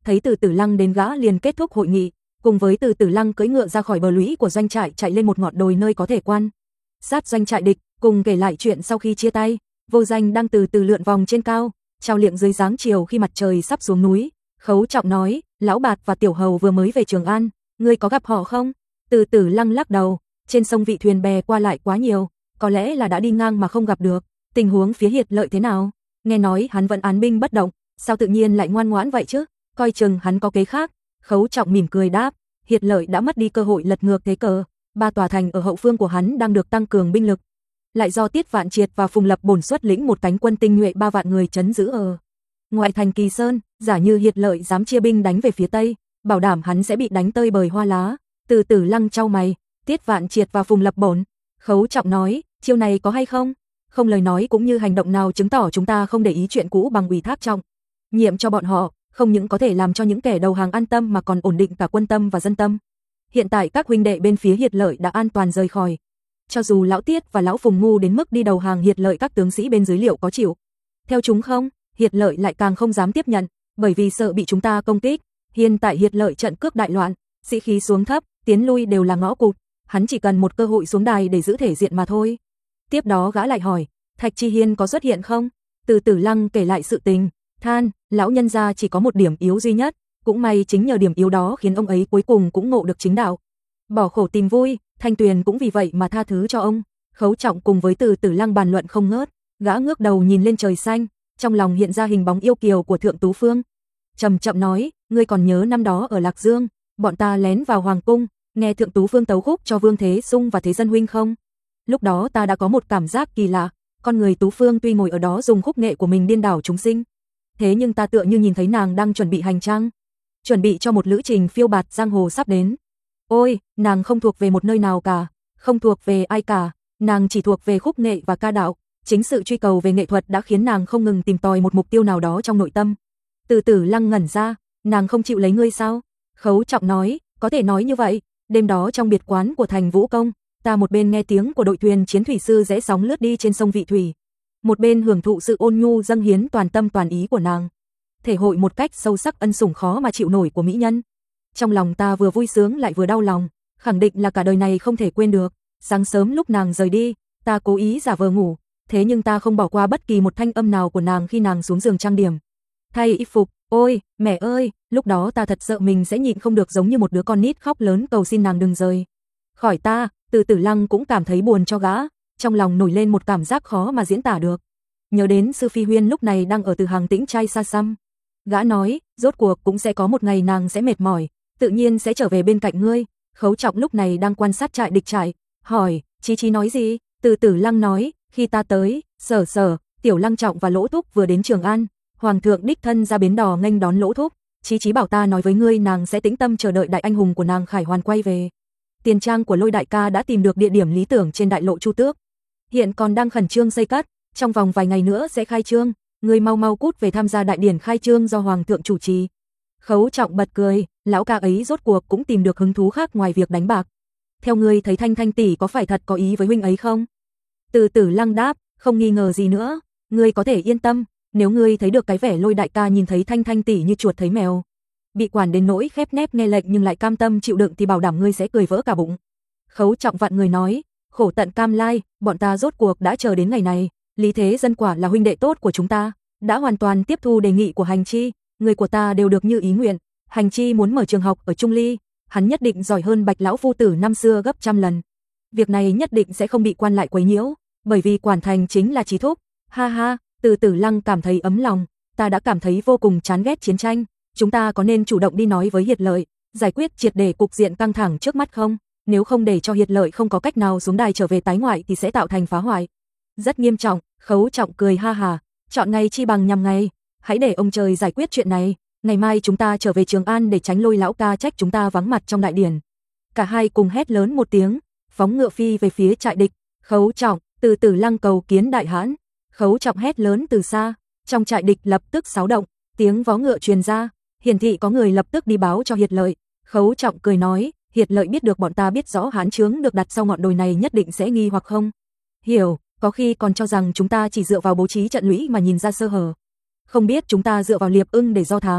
thấy Từ Tử Lăng đến gã liền kết thúc hội nghị, cùng với Từ Tử Lăng cưỡi ngựa ra khỏi bờ lũy của doanh trại chạy lên một ngọn đồi nơi có thể quan sát doanh trại địch, cùng kể lại chuyện sau khi chia tay. Vô Danh đang từ từ lượn vòng trên cao, trao liệng dưới dáng chiều khi mặt trời sắp xuống núi. Khấu Trọng nói, Lão Bạt và Tiểu Hầu vừa mới về Trường An, ngươi có gặp họ không? Từ Tử Lăng lắc đầu, trên sông vị thuyền bè qua lại quá nhiều, có lẽ là đã đi ngang mà không gặp được. Tình huống phía Hiệt Lợi thế nào? Nghe nói hắn vẫn án binh bất động, sao tự nhiên lại ngoan ngoãn vậy chứ? Coi chừng hắn có kế khác. Khấu Trọng mỉm cười đáp, Hiệt Lợi đã mất đi cơ hội lật ngược thế cờ, ba tòa thành ở hậu phương của hắn đang được tăng cường binh lực, lại do Tiết Vạn Triệt và Phùng Lập bổn xuất lĩnh một cánh quân tinh nhuệ ba vạn người trấn giữ ở ngoại thành Kỳ Sơn. Giả như Hiệt Lợi dám chia binh đánh về phía tây, bảo đảm hắn sẽ bị đánh tơi bời hoa lá. Từ Tử Lăng chau mày, Tiết Vạn Triệt và Phùng Lập bổn. Khấu Trọng nói, chiêu này có hay không? Không lời nói cũng như hành động nào chứng tỏ chúng ta không để ý chuyện cũ bằng ủy thác trọng nhiệm cho bọn họ, không những có thể làm cho những kẻ đầu hàng an tâm mà còn ổn định cả quân tâm và dân tâm. Hiện tại các huynh đệ bên phía Hiệt Lợi đã an toàn rời khỏi. Cho dù lão Tiết và lão Phùng ngu đến mức đi đầu hàng Hiệt Lợi, các tướng sĩ bên dưới liệu có chịu theo chúng không? Hiệt Lợi lại càng không dám tiếp nhận, bởi vì sợ bị chúng ta công kích. Hiện tại Hiệt Lợi trận cước đại loạn, sĩ khí xuống thấp, tiến lui đều là ngõ cụt, hắn chỉ cần một cơ hội xuống đài để giữ thể diện mà thôi. Tiếp đó gã lại hỏi, Thạch Chi Hiên có xuất hiện không? Từ Tử Lăng kể lại sự tình, than, lão nhân gia chỉ có một điểm yếu duy nhất, cũng may chính nhờ điểm yếu đó khiến ông ấy cuối cùng cũng ngộ được chính đạo, bỏ khổ tìm vui. Thanh Tuyền cũng vì vậy mà tha thứ cho ông. Khấu Trọng cùng với Từ Tử Lăng bàn luận không ngớt, gã ngước đầu nhìn lên trời xanh, trong lòng hiện ra hình bóng yêu kiều của Thượng Tú Phương. Chậm chậm nói, ngươi còn nhớ năm đó ở Lạc Dương, bọn ta lén vào hoàng cung, nghe Thượng Tú Phương tấu khúc cho Vương Thế Sung và Thế Dân huynh không? Lúc đó ta đã có một cảm giác kỳ lạ, con người Tú Phương tuy ngồi ở đó dùng khúc nghệ của mình điên đảo chúng sinh, thế nhưng ta tựa như nhìn thấy nàng đang chuẩn bị hành trang, chuẩn bị cho một lữ trình phiêu bạt giang hồ sắp đến. Ôi, nàng không thuộc về một nơi nào cả, không thuộc về ai cả, nàng chỉ thuộc về khúc nghệ và ca đạo. Chính sự truy cầu về nghệ thuật đã khiến nàng không ngừng tìm tòi một mục tiêu nào đó trong nội tâm. Từ Tử Lăng ngẩn ra, nàng không chịu lấy ngươi sao? Khấu Trọng nói, có thể nói như vậy. Đêm đó trong biệt quán của thành Vũ Công, ta một bên nghe tiếng của đội thuyền chiến thủy sư rẽ sóng lướt đi trên sông Vị Thủy, một bên hưởng thụ sự ôn nhu dâng hiến toàn tâm toàn ý của nàng, thể hội một cách sâu sắc ân sủng khó mà chịu nổi của mỹ nhân. Trong lòng ta vừa vui sướng lại vừa đau lòng, khẳng định là cả đời này không thể quên được. Sáng sớm lúc nàng rời đi, ta cố ý giả vờ ngủ, thế nhưng ta không bỏ qua bất kỳ một thanh âm nào của nàng khi nàng xuống giường trang điểm, thay y phục. Ôi, mẹ ơi, lúc đó ta thật sợ mình sẽ nhịn không được, giống như một đứa con nít khóc lớn cầu xin nàng đừng rời khỏi ta. Từ Tử Lăng cũng cảm thấy buồn cho gã, trong lòng nổi lên một cảm giác khó mà diễn tả được. Nhớ đến Sư Phi Huyên lúc này đang ở Từ Hàng Tĩnh trai xa xăm, gã nói, rốt cuộc cũng sẽ có một ngày nàng sẽ mệt mỏi, tự nhiên sẽ trở về bên cạnh ngươi. Khấu Trọng lúc này đang quan sát trại địch trại, hỏi, Chí Chí nói gì? Từ Tử Lăng nói, khi ta tới, Sở Sở, Tiểu Lăng Trọng và Lỗ Thúc vừa đến Trường An, Hoàng thượng đích thân ra bến đò nghênh đón Lỗ Thúc. Chí Chí bảo ta nói với ngươi nàng sẽ tĩnh tâm chờ đợi đại anh hùng của nàng Khải Hoàn quay về. Tiền trang của Lôi đại ca đã tìm được địa điểm lý tưởng trên đại lộ Chu Tước, hiện còn đang khẩn trương xây cất, trong vòng vài ngày nữa sẽ khai trương, ngươi mau mau cút về tham gia đại điển khai trương do Hoàng thượng chủ trì. Khấu Trọng bật cười, lão ca ấy rốt cuộc cũng tìm được hứng thú khác ngoài việc đánh bạc. Theo ngươi thấy Thanh Thanh tỷ có phải thật có ý với huynh ấy không? Từ Tử Lăng đáp, không nghi ngờ gì nữa, ngươi có thể yên tâm, nếu ngươi thấy được cái vẻ Lôi đại ca nhìn thấy Thanh Thanh tỷ như chuột thấy mèo, bị quản đến nỗi khép nép nghe lệnh nhưng lại cam tâm chịu đựng, thì bảo đảm ngươi sẽ cười vỡ cả bụng. Khấu Trọng vặn người nói, khổ tận cam lai, bọn ta rốt cuộc đã chờ đến ngày này. Lý Thế Dân quả là huynh đệ tốt của chúng ta, đã hoàn toàn tiếp thu đề nghị của Hành Chi, người của ta đều được như ý nguyện. Hành Chi muốn mở trường học ở Trung Ly, hắn nhất định giỏi hơn Bạch lão phu tử năm xưa gấp trăm lần. Việc này nhất định sẽ không bị quan lại quấy nhiễu, bởi vì quản thành chính là Chí thúc. Ha ha, Từ Tử Lăng cảm thấy ấm lòng, ta đã cảm thấy vô cùng chán ghét chiến tranh, chúng ta có nên chủ động đi nói với Hiệt Lợi, giải quyết triệt để cục diện căng thẳng trước mắt không? Nếu không để cho Hiệt Lợi không có cách nào xuống đài trở về tái ngoại thì sẽ tạo thành phá hoại rất nghiêm trọng. Khấu Trọng cười ha hà, chọn ngày chi bằng nhằm ngày, hãy để ông trời giải quyết chuyện này, ngày mai chúng ta trở về Trường An để tránh Lôi lão ca trách chúng ta vắng mặt trong đại điển. Cả hai cùng hét lớn một tiếng, phóng ngựa phi về phía trại địch. Khấu Trọng, Từ Tử Lăng cầu kiến đại hãn. Khấu Trọng hét lớn từ xa, trong trại địch lập tức xáo động, tiếng vó ngựa truyền ra, hiển thị có người lập tức đi báo cho Hiệt Lợi. Khấu Trọng cười nói, Hiệt Lợi biết được bọn ta biết rõ hán chướng được đặt sau ngọn đồi này nhất định sẽ nghi hoặc không hiểu, có khi còn cho rằng chúng ta chỉ dựa vào bố trí trận lũy mà nhìn ra sơ hở, không biết chúng ta dựa vào Liệp Ưng để do thám,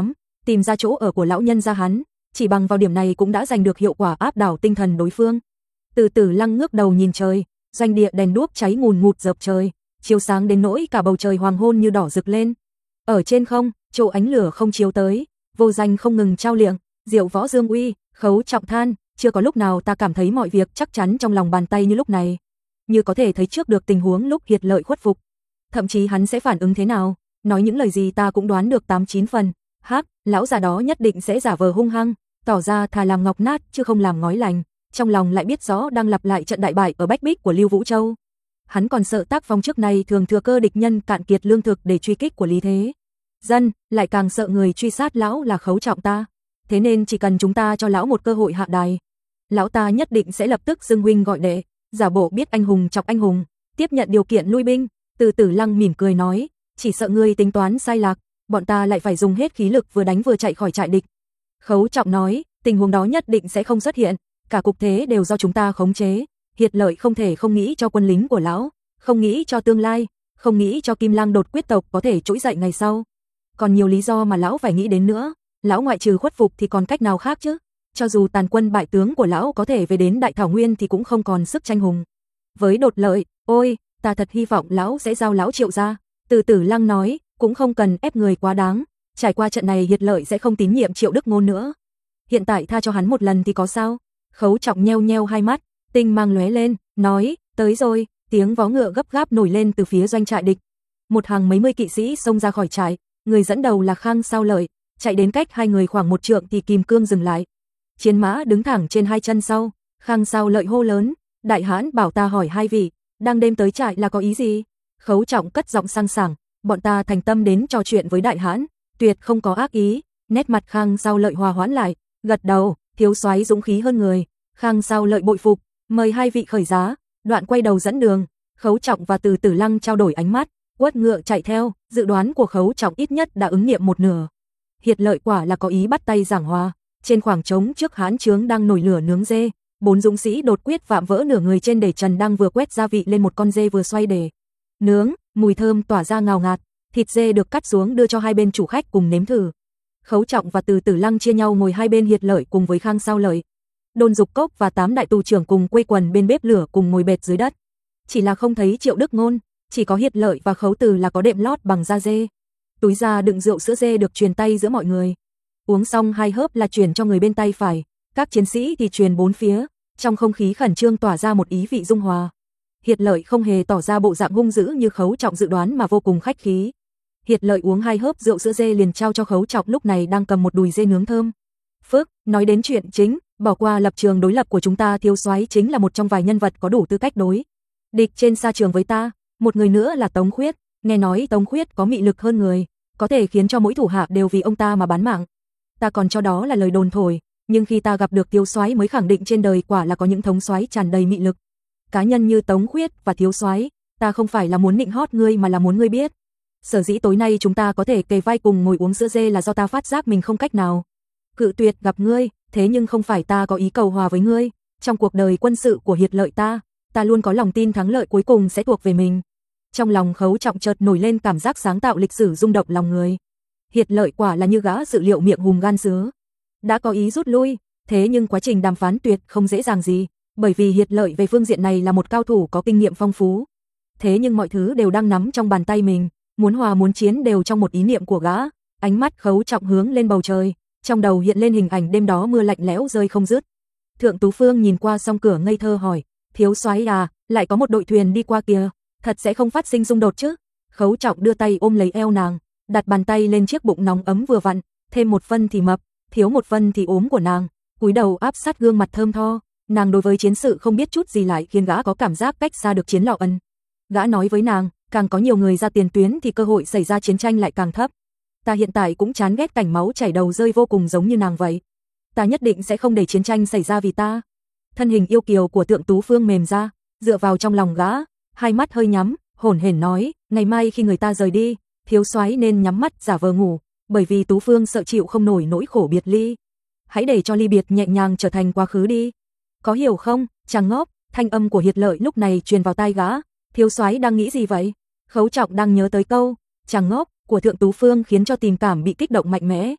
tìm ra chỗ ở của lão nhân gia hắn, chỉ bằng vào điểm này cũng đã giành được hiệu quả áp đảo tinh thần đối phương. Từ Tử Lăng ngước đầu nhìn trời, doanh địa đèn đuốc cháy ngùn ngụt dập trời, chiếu sáng đến nỗi cả bầu trời hoàng hôn như đỏ rực lên. Ở trên không, chỗ ánh lửa không chiếu tới, Vô Danh không ngừng trao liệng, Diệu Võ Dương uy, Khấu Trọng than, chưa có lúc nào ta cảm thấy mọi việc chắc chắn trong lòng bàn tay như lúc này, như có thể thấy trước được tình huống lúc Hiệt Lợi khuất phục. Thậm chí hắn sẽ phản ứng thế nào, nói những lời gì ta cũng đoán được tám chín phần. Hắc, lão già đó nhất định sẽ giả vờ hung hăng, tỏ ra thà làm ngọc nát chứ không làm ngói lành, trong lòng lại biết rõ đang lặp lại trận đại bại ở Bách Bích của Lưu Vũ Châu. Hắn còn sợ tác phong trước này thường thừa cơ địch nhân cạn kiệt lương thực để truy kích của Lý Thế Dân, lại càng sợ người truy sát lão là Khấu Trọng ta. Thế nên chỉ cần chúng ta cho lão một cơ hội hạ đài, lão ta nhất định sẽ lập tức xưng huynh gọi đệ, giả bộ biết anh hùng chọc anh hùng, tiếp nhận điều kiện lui binh. Từ Tử Lăng mỉm cười nói, chỉ sợ ngươi tính toán sai lạc, bọn ta lại phải dùng hết khí lực vừa đánh vừa chạy khỏi trại địch. Khấu Trọng nói, tình huống đó nhất định sẽ không xuất hiện, cả cục thế đều do chúng ta khống chế. Hiệt Lợi không thể không nghĩ cho quân lính của lão, không nghĩ cho tương lai, không nghĩ cho Kim Lang đột quyết tộc có thể trỗi dậy ngày sau. Còn nhiều lý do mà lão phải nghĩ đến nữa, lão ngoại trừ khuất phục thì còn cách nào khác chứ? Cho dù tàn quân bại tướng của lão có thể về đến Đại Thảo Nguyên thì cũng không còn sức tranh hùng với Đột Lợi. Ôi, ta thật hy vọng lão sẽ giao lão Triệu ra. Từ Tử Lăng nói, cũng không cần ép người quá đáng, trải qua trận này Hiệt Lợi sẽ không tín nhiệm Triệu Đức Ngôn nữa. Hiện tại tha cho hắn một lần thì có sao? Khấu Trọng nheo nheo hai mắt, tinh mang lóe lên, nói, tới rồi. Tiếng vó ngựa gấp gáp nổi lên từ phía doanh trại địch. Một hàng mấy mươi kỵ sĩ xông ra khỏi trại, người dẫn đầu là Khang Sao Lợi, chạy đến cách hai người khoảng một trượng thì kìm cương dừng lại. Chiến mã đứng thẳng trên hai chân sau, Khang Sao Lợi hô lớn, đại hãn bảo ta hỏi hai vị, đang đêm tới trại là có ý gì? Khấu Trọng cất giọng sang sảng, bọn ta thành tâm đến trò chuyện với đại hãn, tuyệt không có ác ý. Nét mặt Khang Sao Lợi hòa hoãn lại, gật đầu, thiếu soái dũng khí hơn người. Khang Sao Lợi bội phục, mời hai vị khởi giá. Đoạn quay đầu dẫn đường, Khấu Trọng và Từ Tử Lăng trao đổi ánh mắt, quất ngựa chạy theo. Dự đoán của Khấu Trọng ít nhất đã ứng nghiệm một nửa. Hiệt Lợi quả là có ý bắt tay giảng hòa. Trên khoảng trống trước hán trướng đang nổi lửa nướng dê, bốn dũng sĩ đột quyết vạm vỡ nửa người trên để trần đang vừa quét gia vị lên một con dê vừa xoay để nướng, mùi thơm tỏa ra ngào ngạt. Thịt dê được cắt xuống đưa cho hai bên chủ khách cùng nếm thử. Khấu Trọng và Từ Tử Lăng chia nhau ngồi hai bên Hiệt Lợi cùng với Khang Sao Lợi. Đôn Dục Cốc và tám đại tù trưởng cùng quây quần bên bếp lửa cùng ngồi bệt dưới đất. Chỉ là không thấy Triệu Đức Ngôn, chỉ có Hiệt Lợi và Khấu Từ là có đệm lót bằng da dê. Túi da đựng rượu sữa dê được truyền tay giữa mọi người. Uống xong hai hớp là truyền cho người bên tay phải, các chiến sĩ thì truyền bốn phía, trong không khí khẩn trương tỏa ra một ý vị dung hòa. Hiệt Lợi không hề tỏ ra bộ dạng hung dữ như Khấu Trọng dự đoán mà vô cùng khách khí. Hiệt Lợi uống hai hớp rượu sữa dê liền trao cho Khấu Trọng lúc này đang cầm một đùi dê nướng thơm. Phước, nói đến chuyện chính, bỏ qua lập trường đối lập của chúng ta, thiếu soái chính là một trong vài nhân vật có đủ tư cách đối địch trên sa trường với ta. Một người nữa là Tống Khuyết, nghe nói Tống Khuyết có mị lực hơn người, có thể khiến cho mỗi thủ hạ đều vì ông ta mà bán mạng. Ta còn cho đó là lời đồn thổi, nhưng khi ta gặp được thiếu soái mới khẳng định trên đời quả là có những thống soái tràn đầy mị lực. Cá nhân như Tống Khuyết và thiếu soái, ta không phải là muốn nịnh hót ngươi mà là muốn ngươi biết. Sở dĩ tối nay chúng ta có thể kề vai cùng ngồi uống sữa dê là do ta phát giác mình không cách nào cự tuyệt gặp ngươi, thế nhưng không phải ta có ý cầu hòa với ngươi. Trong cuộc đời quân sự của Hiệt Lợi ta, ta luôn có lòng tin thắng lợi cuối cùng sẽ thuộc về mình. Trong lòng Khấu Trọng chợt nổi lên cảm giác sáng tạo lịch sử rung động lòng người. Hiệt Lợi quả là như gã dự liệu miệng hùm gan sứa, đã có ý rút lui, thế nhưng quá trình đàm phán tuyệt không dễ dàng gì, bởi vì Hiệt Lợi về phương diện này là một cao thủ có kinh nghiệm phong phú. Thế nhưng mọi thứ đều đang nắm trong bàn tay mình, muốn hòa muốn chiến đều trong một ý niệm của gã. Ánh mắt Khấu Trọng hướng lên bầu trời, trong đầu hiện lên hình ảnh đêm đó mưa lạnh lẽo rơi không dứt. Thượng Tú Phương nhìn qua song cửa ngây thơ hỏi, thiếu soái à, lại có một đội thuyền đi qua kìa, thật sẽ không phát sinh xung đột chứ? Khấu Trọng đưa tay ôm lấy eo nàng, đặt bàn tay lên chiếc bụng nóng ấm vừa vặn, thêm một phân thì mập, thiếu một phân thì ốm của nàng, cúi đầu áp sát gương mặt thơm tho. Nàng đối với chiến sự không biết chút gì lại khiến gã có cảm giác cách xa được chiến lọ ân. Gã nói với nàng, càng có nhiều người ra tiền tuyến thì cơ hội xảy ra chiến tranh lại càng thấp. Ta hiện tại cũng chán ghét cảnh máu chảy đầu rơi vô cùng giống như nàng vậy. Ta nhất định sẽ không để chiến tranh xảy ra vì ta. Thân hình yêu kiều của Thượng Tú Phương mềm ra, dựa vào trong lòng gã, hai mắt hơi nhắm, hổn hển nói, ngày mai khi người ta rời đi, thiếu soái nên nhắm mắt giả vờ ngủ, bởi vì Tú Phương sợ chịu không nổi nỗi khổ biệt ly. Hãy để cho ly biệt nhẹ nhàng trở thành quá khứ đi. Có hiểu không, chàng ngốc? Thanh âm của Hiệt Lợi lúc này truyền vào tai gã. Thiếu soái đang nghĩ gì vậy? Khấu Trọng đang nhớ tới câu chàng ngốc của Thượng Tú Phương khiến cho tình cảm bị kích động mạnh mẽ.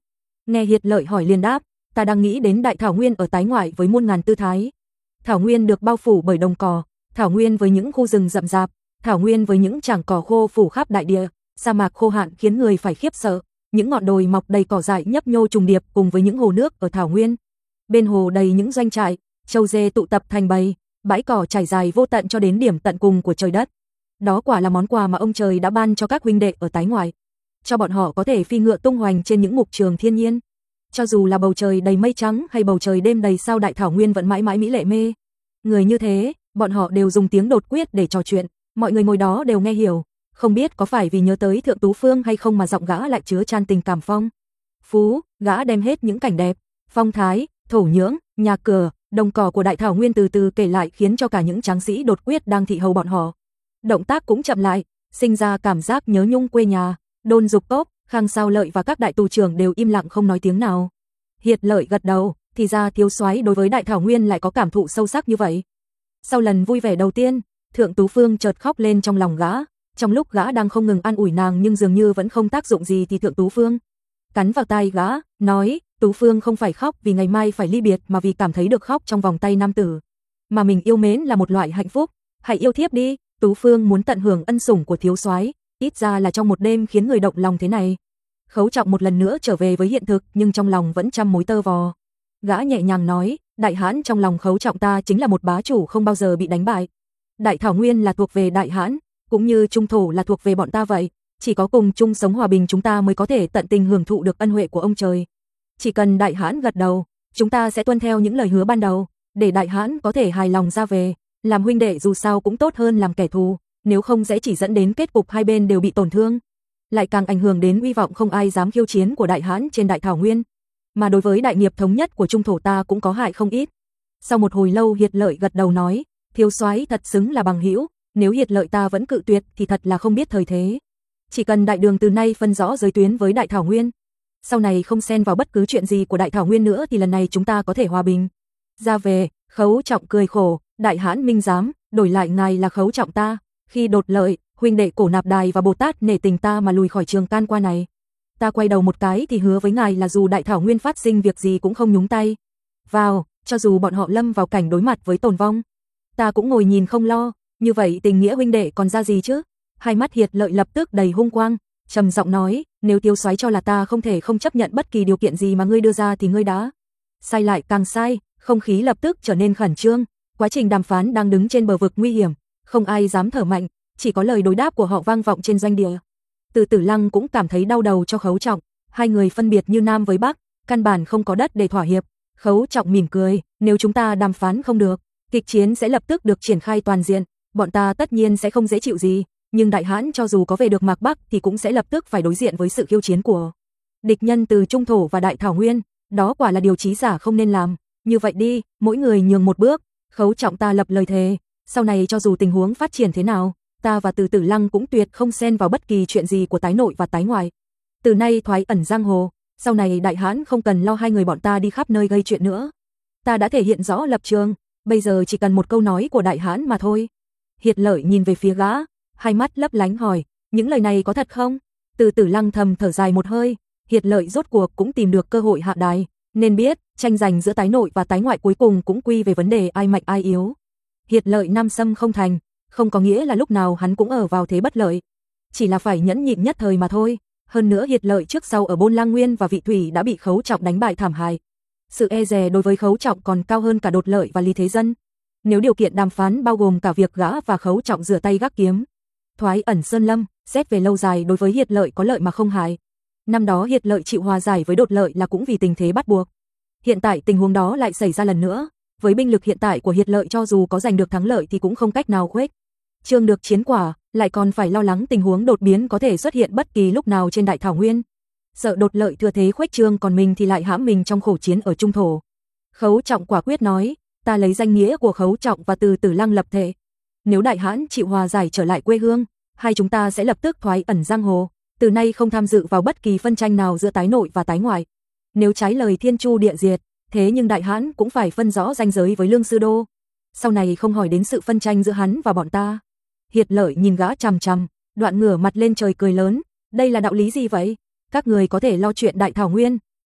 Nghe Hiệt Lợi hỏi liền đáp, ta đang nghĩ đến đại thảo nguyên ở tái ngoại với muôn ngàn tư thái. Thảo nguyên được bao phủ bởi đồng cỏ, thảo nguyên với những khu rừng rậm rạp, thảo nguyên với những tràng cỏ khô phủ khắp đại địa, sa mạc khô hạn khiến người phải khiếp sợ, những ngọn đồi mọc đầy cỏ dại nhấp nhô trùng điệp cùng với những hồ nước ở thảo nguyên. Bên hồ đầy những doanh trại, trâu dê tụ tập thành bầy, bãi cỏ trải dài vô tận cho đến điểm tận cùng của trời đất. Đó quả là món quà mà ông trời đã ban cho các huynh đệ ở tái ngoại, cho bọn họ có thể phi ngựa tung hoành trên những mục trường thiên nhiên. Cho dù là bầu trời đầy mây trắng hay bầu trời đêm đầy sao đại thảo nguyên vẫn mãi mãi mỹ lệ mê người như thế, bọn họ đều dùng tiếng đột quyết để trò chuyện, mọi người ngồi đó đều nghe hiểu, không biết có phải vì nhớ tới Thượng Tú Phương hay không mà giọng gã lại chứa chan tình cảm phong phú, gã đem hết những cảnh đẹp, phong thái, thổ nhưỡng, nhà cửa, đồng cỏ của đại thảo nguyên từ từ kể lại khiến cho cả những tráng sĩ đột quyết đang thị hầu bọn họ. Động tác cũng chậm lại, sinh ra cảm giác nhớ nhung quê nhà. Đôn Dục Cốc, Khang Sao Lợi và các đại tù trưởng đều im lặng không nói tiếng nào. Hiệt Lợi gật đầu, thì ra thiếu soái đối với đại thảo nguyên lại có cảm thụ sâu sắc như vậy. Sau lần vui vẻ đầu tiên, Thượng Tú Phương chợt khóc lên trong lòng gã, trong lúc gã đang không ngừng an ủi nàng nhưng dường như vẫn không tác dụng gì thì Thượng Tú Phương cắn vào tai gã, nói, Tú Phương không phải khóc vì ngày mai phải ly biệt mà vì cảm thấy được khóc trong vòng tay nam tử mà mình yêu mến là một loại hạnh phúc, hãy yêu thiếp đi. Tú Phương muốn tận hưởng ân sủng của thiếu soái, ít ra là trong một đêm khiến người động lòng thế này. Khấu Trọng một lần nữa trở về với hiện thực nhưng trong lòng vẫn trăm mối tơ vò. Gã nhẹ nhàng nói, đại hãn trong lòng Khấu Trọng ta chính là một bá chủ không bao giờ bị đánh bại. Đại thảo nguyên là thuộc về đại hãn, cũng như trung thổ là thuộc về bọn ta vậy, chỉ có cùng chung sống hòa bình chúng ta mới có thể tận tình hưởng thụ được ân huệ của ông trời. Chỉ cần đại hãn gật đầu, chúng ta sẽ tuân theo những lời hứa ban đầu, để đại hãn có thể hài lòng ra về, làm huynh đệ dù sao cũng tốt hơn làm kẻ thù, nếu không sẽ chỉ dẫn đến kết cục hai bên đều bị tổn thương, lại càng ảnh hưởng đến uy vọng không ai dám khiêu chiến của đại hãn trên đại thảo nguyên, mà đối với đại nghiệp thống nhất của trung thổ ta cũng có hại không ít. Sau một hồi lâu Hiệt Lợi gật đầu nói, thiếu soái thật xứng là bằng hữu, nếu Hiệt Lợi ta vẫn cự tuyệt thì thật là không biết thời thế. Chỉ cần đại đường từ nay phân rõ giới tuyến với đại thảo nguyên, sau này không xen vào bất cứ chuyện gì của đại thảo nguyên nữa thì lần này chúng ta có thể hòa bình ra về. Khấu Trọng cười khổ, đại hãn minh giám, đổi lại ngài là Khấu Trọng ta, khi Đột Lợi, huynh đệ Cổ Nạp Đài và Bồ Tát nể tình ta mà lùi khỏi trường can qua này, ta quay đầu một cái thì hứa với ngài là dù đại thảo nguyên phát sinh việc gì cũng không nhúng tay vào, cho dù bọn họ lâm vào cảnh đối mặt với tổn vong, ta cũng ngồi nhìn không lo, như vậy tình nghĩa huynh đệ còn ra gì chứ? Hai mắt Hiệt Lợi lập tức đầy hung quang, trầm giọng nói, nếu thiếu soái cho là ta không thể không chấp nhận bất kỳ điều kiện gì mà ngươi đưa ra thì ngươi đã sai lại càng sai. Không khí lập tức trở nên khẩn trương, quá trình đàm phán đang đứng trên bờ vực nguy hiểm, không ai dám thở mạnh, chỉ có lời đối đáp của họ vang vọng trên doanh địa. Từ Tử Lăng cũng cảm thấy đau đầu cho Khấu Trọng, hai người phân biệt như Nam với Bắc, căn bản không có đất để thỏa hiệp. Khấu Trọng mỉm cười, nếu chúng ta đàm phán không được, kịch chiến sẽ lập tức được triển khai toàn diện, bọn ta tất nhiên sẽ không dễ chịu gì, nhưng đại hãn cho dù có về được Mạc Bắc thì cũng sẽ lập tức phải đối diện với sự khiêu chiến của địch nhân từ trung thổ và đại thảo nguyên, đó quả là điều chí giả không nên làm. Như vậy đi, mỗi người nhường một bước. Khấu Trọng ta lập lời thề, sau này cho dù tình huống phát triển thế nào, ta và Từ Tử Lăng cũng tuyệt không xen vào bất kỳ chuyện gì của tái nội và tái ngoại. Từ nay thoái ẩn giang hồ, sau này đại hãn không cần lo hai người bọn ta đi khắp nơi gây chuyện nữa. Ta đã thể hiện rõ lập trường, bây giờ chỉ cần một câu nói của đại hãn mà thôi. Hiệt Lợi nhìn về phía gã, hai mắt lấp lánh hỏi, những lời này có thật không? Từ Tử Lăng thầm thở dài một hơi, Hiệt Lợi rốt cuộc cũng tìm được cơ hội hạ đài, nên biết tranh giành giữa tái nội và tái ngoại cuối cùng cũng quy về vấn đề ai mạnh ai yếu. Hiệt Lợi nam xâm không thành, không có nghĩa là lúc nào hắn cũng ở vào thế bất lợi, chỉ là phải nhẫn nhịn nhất thời mà thôi. Hơn nữa Hiệt Lợi trước sau ở Bôn Lang Nguyên và Vị Thủy đã bị Khấu Trọng đánh bại thảm hại, sự e dè đối với Khấu Trọng còn cao hơn cả Đột Lợi và Lý Thế Dân. Nếu điều kiện đàm phán bao gồm cả việc gã và Khấu Trọng rửa tay gác kiếm, thoái ẩn sơn lâm, xét về lâu dài đối với Hiệt Lợi có lợi mà không hại. Năm đó Hiệt Lợi chịu hòa giải với Đột Lợi là cũng vì tình thế bắt buộc. Hiện tại tình huống đó lại xảy ra lần nữa, với binh lực hiện tại của Hiệt Lợi cho dù có giành được thắng lợi thì cũng không cách nào khuếch trương được chiến quả, lại còn phải lo lắng tình huống đột biến có thể xuất hiện bất kỳ lúc nào trên đại thảo nguyên. Sợ Đột Lợi thừa thế khuếch trương còn mình thì lại hãm mình trong khổ chiến ở trung thổ. Khấu Trọng quả quyết nói, ta lấy danh nghĩa của Khấu Trọng và Từ Tử Lăng lập thể, nếu đại hãn chịu hòa giải trở lại quê hương, hai chúng ta sẽ lập tức thoái ẩn giang hồ, từ nay không tham dự vào bất kỳ phân tranh nào giữa tái nội và tái ngoại. Nếu trái lời thiên chu địa diệt, thế nhưng đại hãn cũng phải phân rõ ranh giới với Lương Sư Đô, sau này không hỏi đến sự phân tranh giữa hắn và bọn ta. Hiệt Lợi nhìn gã chằm chằm, đoạn ngửa mặt lên trời cười lớn, đây là đạo lý gì vậy? Các người có thể lo chuyện đại thảo nguyên,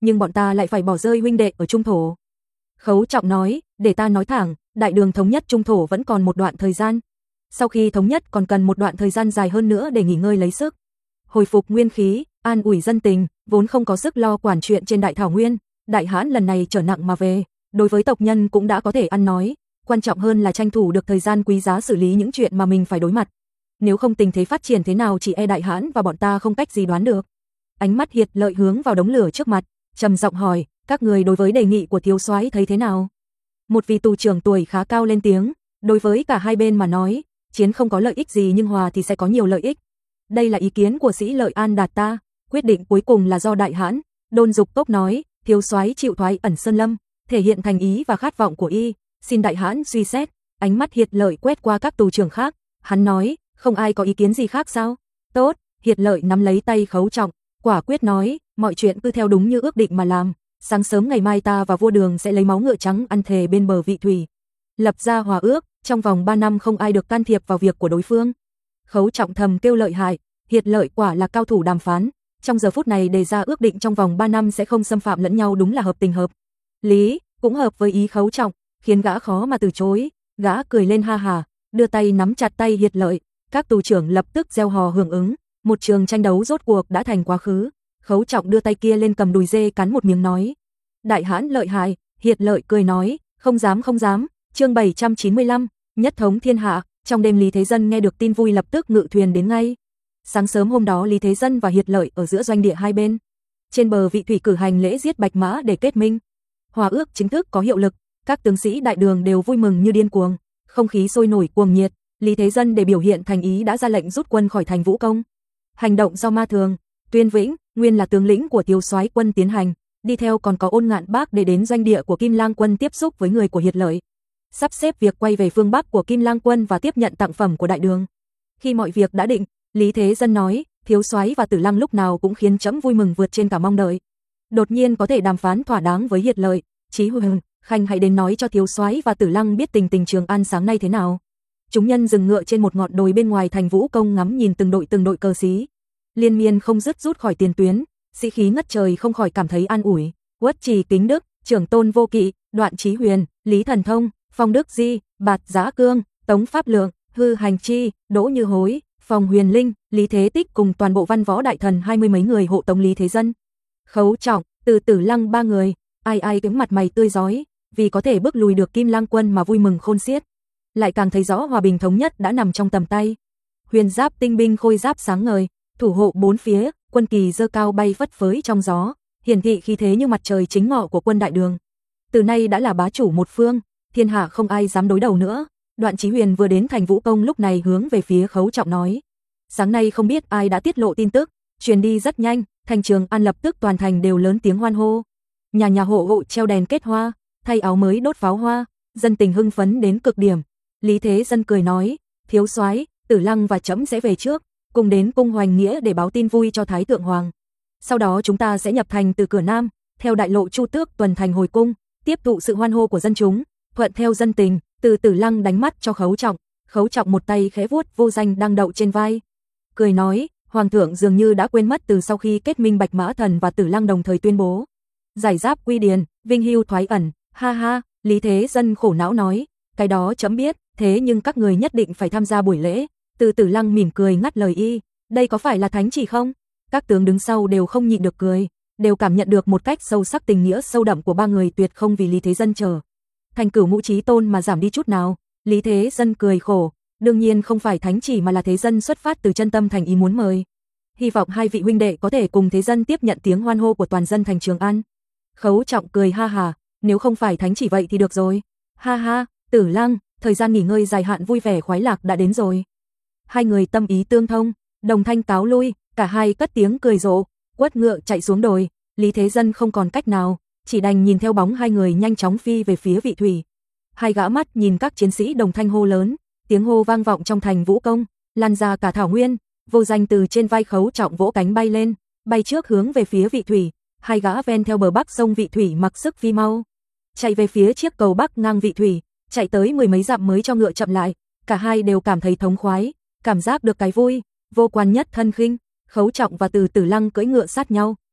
nhưng bọn ta lại phải bỏ rơi huynh đệ ở Trung Thổ. Khấu Trọng nói, để ta nói thẳng, đại đường thống nhất Trung Thổ vẫn còn một đoạn thời gian. Sau khi thống nhất còn cần một đoạn thời gian dài hơn nữa để nghỉ ngơi lấy sức, hồi phục nguyên khí, an ủi dân tình, vốn không có sức lo quản chuyện trên đại thảo nguyên. Đại hãn lần này trở nặng mà về, đối với tộc nhân cũng đã có thể ăn nói, quan trọng hơn là tranh thủ được thời gian quý giá xử lý những chuyện mà mình phải đối mặt. Nếu không tình thế phát triển thế nào chỉ e đại hãn và bọn ta không cách gì đoán được. Ánh mắt Hiệt Lợi hướng vào đống lửa trước mặt, trầm giọng hỏi, các người đối với đề nghị của thiếu soái thấy thế nào? Một vị tù trưởng tuổi khá cao lên tiếng, đối với cả hai bên mà nói, chiến không có lợi ích gì nhưng hòa thì sẽ có nhiều lợi ích. Đây là ý kiến của Sĩ Lợi An Đạt ta, quyết định cuối cùng là do đại hãn. Đôn Dục Cốc nói, thiếu soái chịu thoái ẩn sơn lâm, thể hiện thành ý và khát vọng của y, xin đại hãn suy xét. Ánh mắt Hiệt Lợi quét qua các tù trưởng khác, hắn nói, không ai có ý kiến gì khác sao? Tốt, Hiệt Lợi nắm lấy tay Khấu Trọng, quả quyết nói, mọi chuyện cứ theo đúng như ước định mà làm. Sáng sớm ngày mai ta và vua Đường sẽ lấy máu ngựa trắng ăn thề bên bờ vị thủy, lập ra hòa ước, trong vòng ba năm không ai được can thiệp vào việc của đối phương. Khấu Trọng thầm kêu lợi hại, Hiệt Lợi quả là cao thủ đàm phán, trong giờ phút này đề ra ước định trong vòng ba năm sẽ không xâm phạm lẫn nhau đúng là hợp tình hợp lý, cũng hợp với ý Khấu Trọng, khiến gã khó mà từ chối. Gã cười lên ha hà, đưa tay nắm chặt tay Hiệt Lợi, các tù trưởng lập tức reo hò hưởng ứng, một trường tranh đấu rốt cuộc đã thành quá khứ. Khấu Trọng đưa tay kia lên cầm đùi dê cắn một miếng nói, đại hãn lợi hại. Hiệt Lợi cười nói, không dám không dám. Chương bảy trăm chín mươi lăm, nhất thống thiên hạ. Trong đêm Lý Thế Dân nghe được tin vui lập tức ngự thuyền đến ngay. Sáng sớm hôm đó Lý Thế Dân và Hiệt Lợi ở giữa doanh địa hai bên, trên bờ vị thủy cử hành lễ giết bạch mã để kết minh. Hòa ước chính thức có hiệu lực, các tướng sĩ đại đường đều vui mừng như điên cuồng, không khí sôi nổi cuồng nhiệt. Lý Thế Dân để biểu hiện thành ý đã ra lệnh rút quân khỏi thành Vũ Công. Hành động do Ma Thường, Tuyên Vĩnh, nguyên là tướng lĩnh của thiếu soái quân tiến hành, đi theo còn có Ôn Ngạn Bác để đến doanh địa của Kim Lang quân tiếp xúc với người của Hiệt Lợi, sắp xếp việc quay về phương Bắc của Kim Lang quân và tiếp nhận tặng phẩm của đại đường. Khi mọi việc đã định, Lý Thế Dân nói, thiếu soái và Tử Lăng lúc nào cũng khiến trẫm vui mừng vượt trên cả mong đợi. Đột nhiên có thể đàm phán thỏa đáng với Hiệt Lợi, Chí Hùng, Khanh hãy đến nói cho thiếu soái và Tử Lăng biết tình tình Trường An sáng nay thế nào. Chúng nhân dừng ngựa trên một ngọn đồi bên ngoài thành Vũ Công ngắm nhìn từng đội từng đội cờ xí, liên miên không dứt rút khỏi tiền tuyến, sĩ khí ngất trời không khỏi cảm thấy an ủi. Uất Trì Kính Đức, Trưởng Tôn Vô Kỵ, Đoạn Chí Huyền, Lý Thần Thông, Phong Đức Di, Bạt Giá Cương, Tống Pháp Lượng, Hư Hành Chi, Đỗ Như Hối, Phòng Huyền Linh, Lý Thế Tích cùng toàn bộ văn võ đại thần hai mươi mấy người hộ tống Lý Thế Dân, Khấu Trọng, Từ Tử Lăng ba người, ai ai cũng mặt mày tươi rói, vì có thể bước lùi được Kim Lang quân mà vui mừng khôn xiết. Lại càng thấy rõ hòa bình thống nhất đã nằm trong tầm tay. Huyền giáp tinh binh khôi giáp sáng ngời, thủ hộ bốn phía, quân kỳ dơ cao bay phất phới trong gió, hiển thị khí thế như mặt trời chính ngọ của quân đại đường. Từ nay đã là bá chủ một phương, thiên hạ không ai dám đối đầu nữa. Đoạn Chí Huyền vừa đến thành Vũ Công lúc này hướng về phía Khấu Trọng nói, sáng nay không biết ai đã tiết lộ tin tức, truyền đi rất nhanh, thành Trường An lập tức toàn thành đều lớn tiếng hoan hô. Nhà nhà hộ hộ treo đèn kết hoa, thay áo mới đốt pháo hoa, dân tình hưng phấn đến cực điểm. Lý Thế Dân cười nói, thiếu soái, Tử Lăng và trẫm sẽ về trước, cùng đến cung Hoành Nghĩa để báo tin vui cho Thái Thượng Hoàng. Sau đó chúng ta sẽ nhập thành từ cửa Nam, theo đại lộ Chu Tước tuần thành hồi cung, tiếp thụ sự hoan hô của dân chúng, thuận theo dân tình. Từ Tử Lăng đánh mắt cho Khấu Trọng, Khấu Trọng một tay khẽ vuốt vô danh đang đậu trên vai, cười nói, Hoàng thượng dường như đã quên mất từ sau khi kết minh Bạch Mã Thần và Tử Lăng đồng thời tuyên bố giải giáp quy điền, vinh hưu thoái ẩn, ha ha. Lý Thế Dân khổ não nói, cái đó chấm biết, thế nhưng các người nhất định phải tham gia buổi lễ. Từ Tử Lăng mỉm cười ngắt lời y, đây có phải là thánh chỉ không? Các tướng đứng sau đều không nhịn được cười, đều cảm nhận được một cách sâu sắc tình nghĩa sâu đậm của ba người tuyệt không vì Lý Thế Dân trở thành cửu ngũ chí tôn mà giảm đi chút nào. Lý Thế Dân cười khổ, đương nhiên không phải thánh chỉ mà là Thế Dân xuất phát từ chân tâm thành ý muốn mời. Hy vọng hai vị huynh đệ có thể cùng Thế Dân tiếp nhận tiếng hoan hô của toàn dân thành Trường An. Khấu Trọng cười ha hà, nếu không phải thánh chỉ vậy thì được rồi. Ha ha, Tử Lăng, thời gian nghỉ ngơi dài hạn vui vẻ khoái lạc đã đến rồi. Hai người tâm ý tương thông, đồng thanh cáo lui, cả hai cất tiếng cười rộ, quất ngựa chạy xuống đồi. Lý Thế Dân không còn cách nào, chỉ đành nhìn theo bóng hai người nhanh chóng phi về phía vị thủy. Hai gã mắt nhìn các chiến sĩ đồng thanh hô lớn, tiếng hô vang vọng trong thành Vũ Công, lan ra cả thảo nguyên. Vô Danh từ trên vai Khấu Trọng vỗ cánh bay lên, bay trước hướng về phía vị thủy. Hai gã ven theo bờ bắc sông vị thủy mặc sức phi mau, chạy về phía chiếc cầu bắc ngang vị thủy, chạy tới mười mấy dặm mới cho ngựa chậm lại. Cả hai đều cảm thấy thống khoái, cảm giác được cái vui. Vô Quan nhất thân khinh, Khấu Trọng và Từ Tử Lăng cưỡi ngựa sát nhau,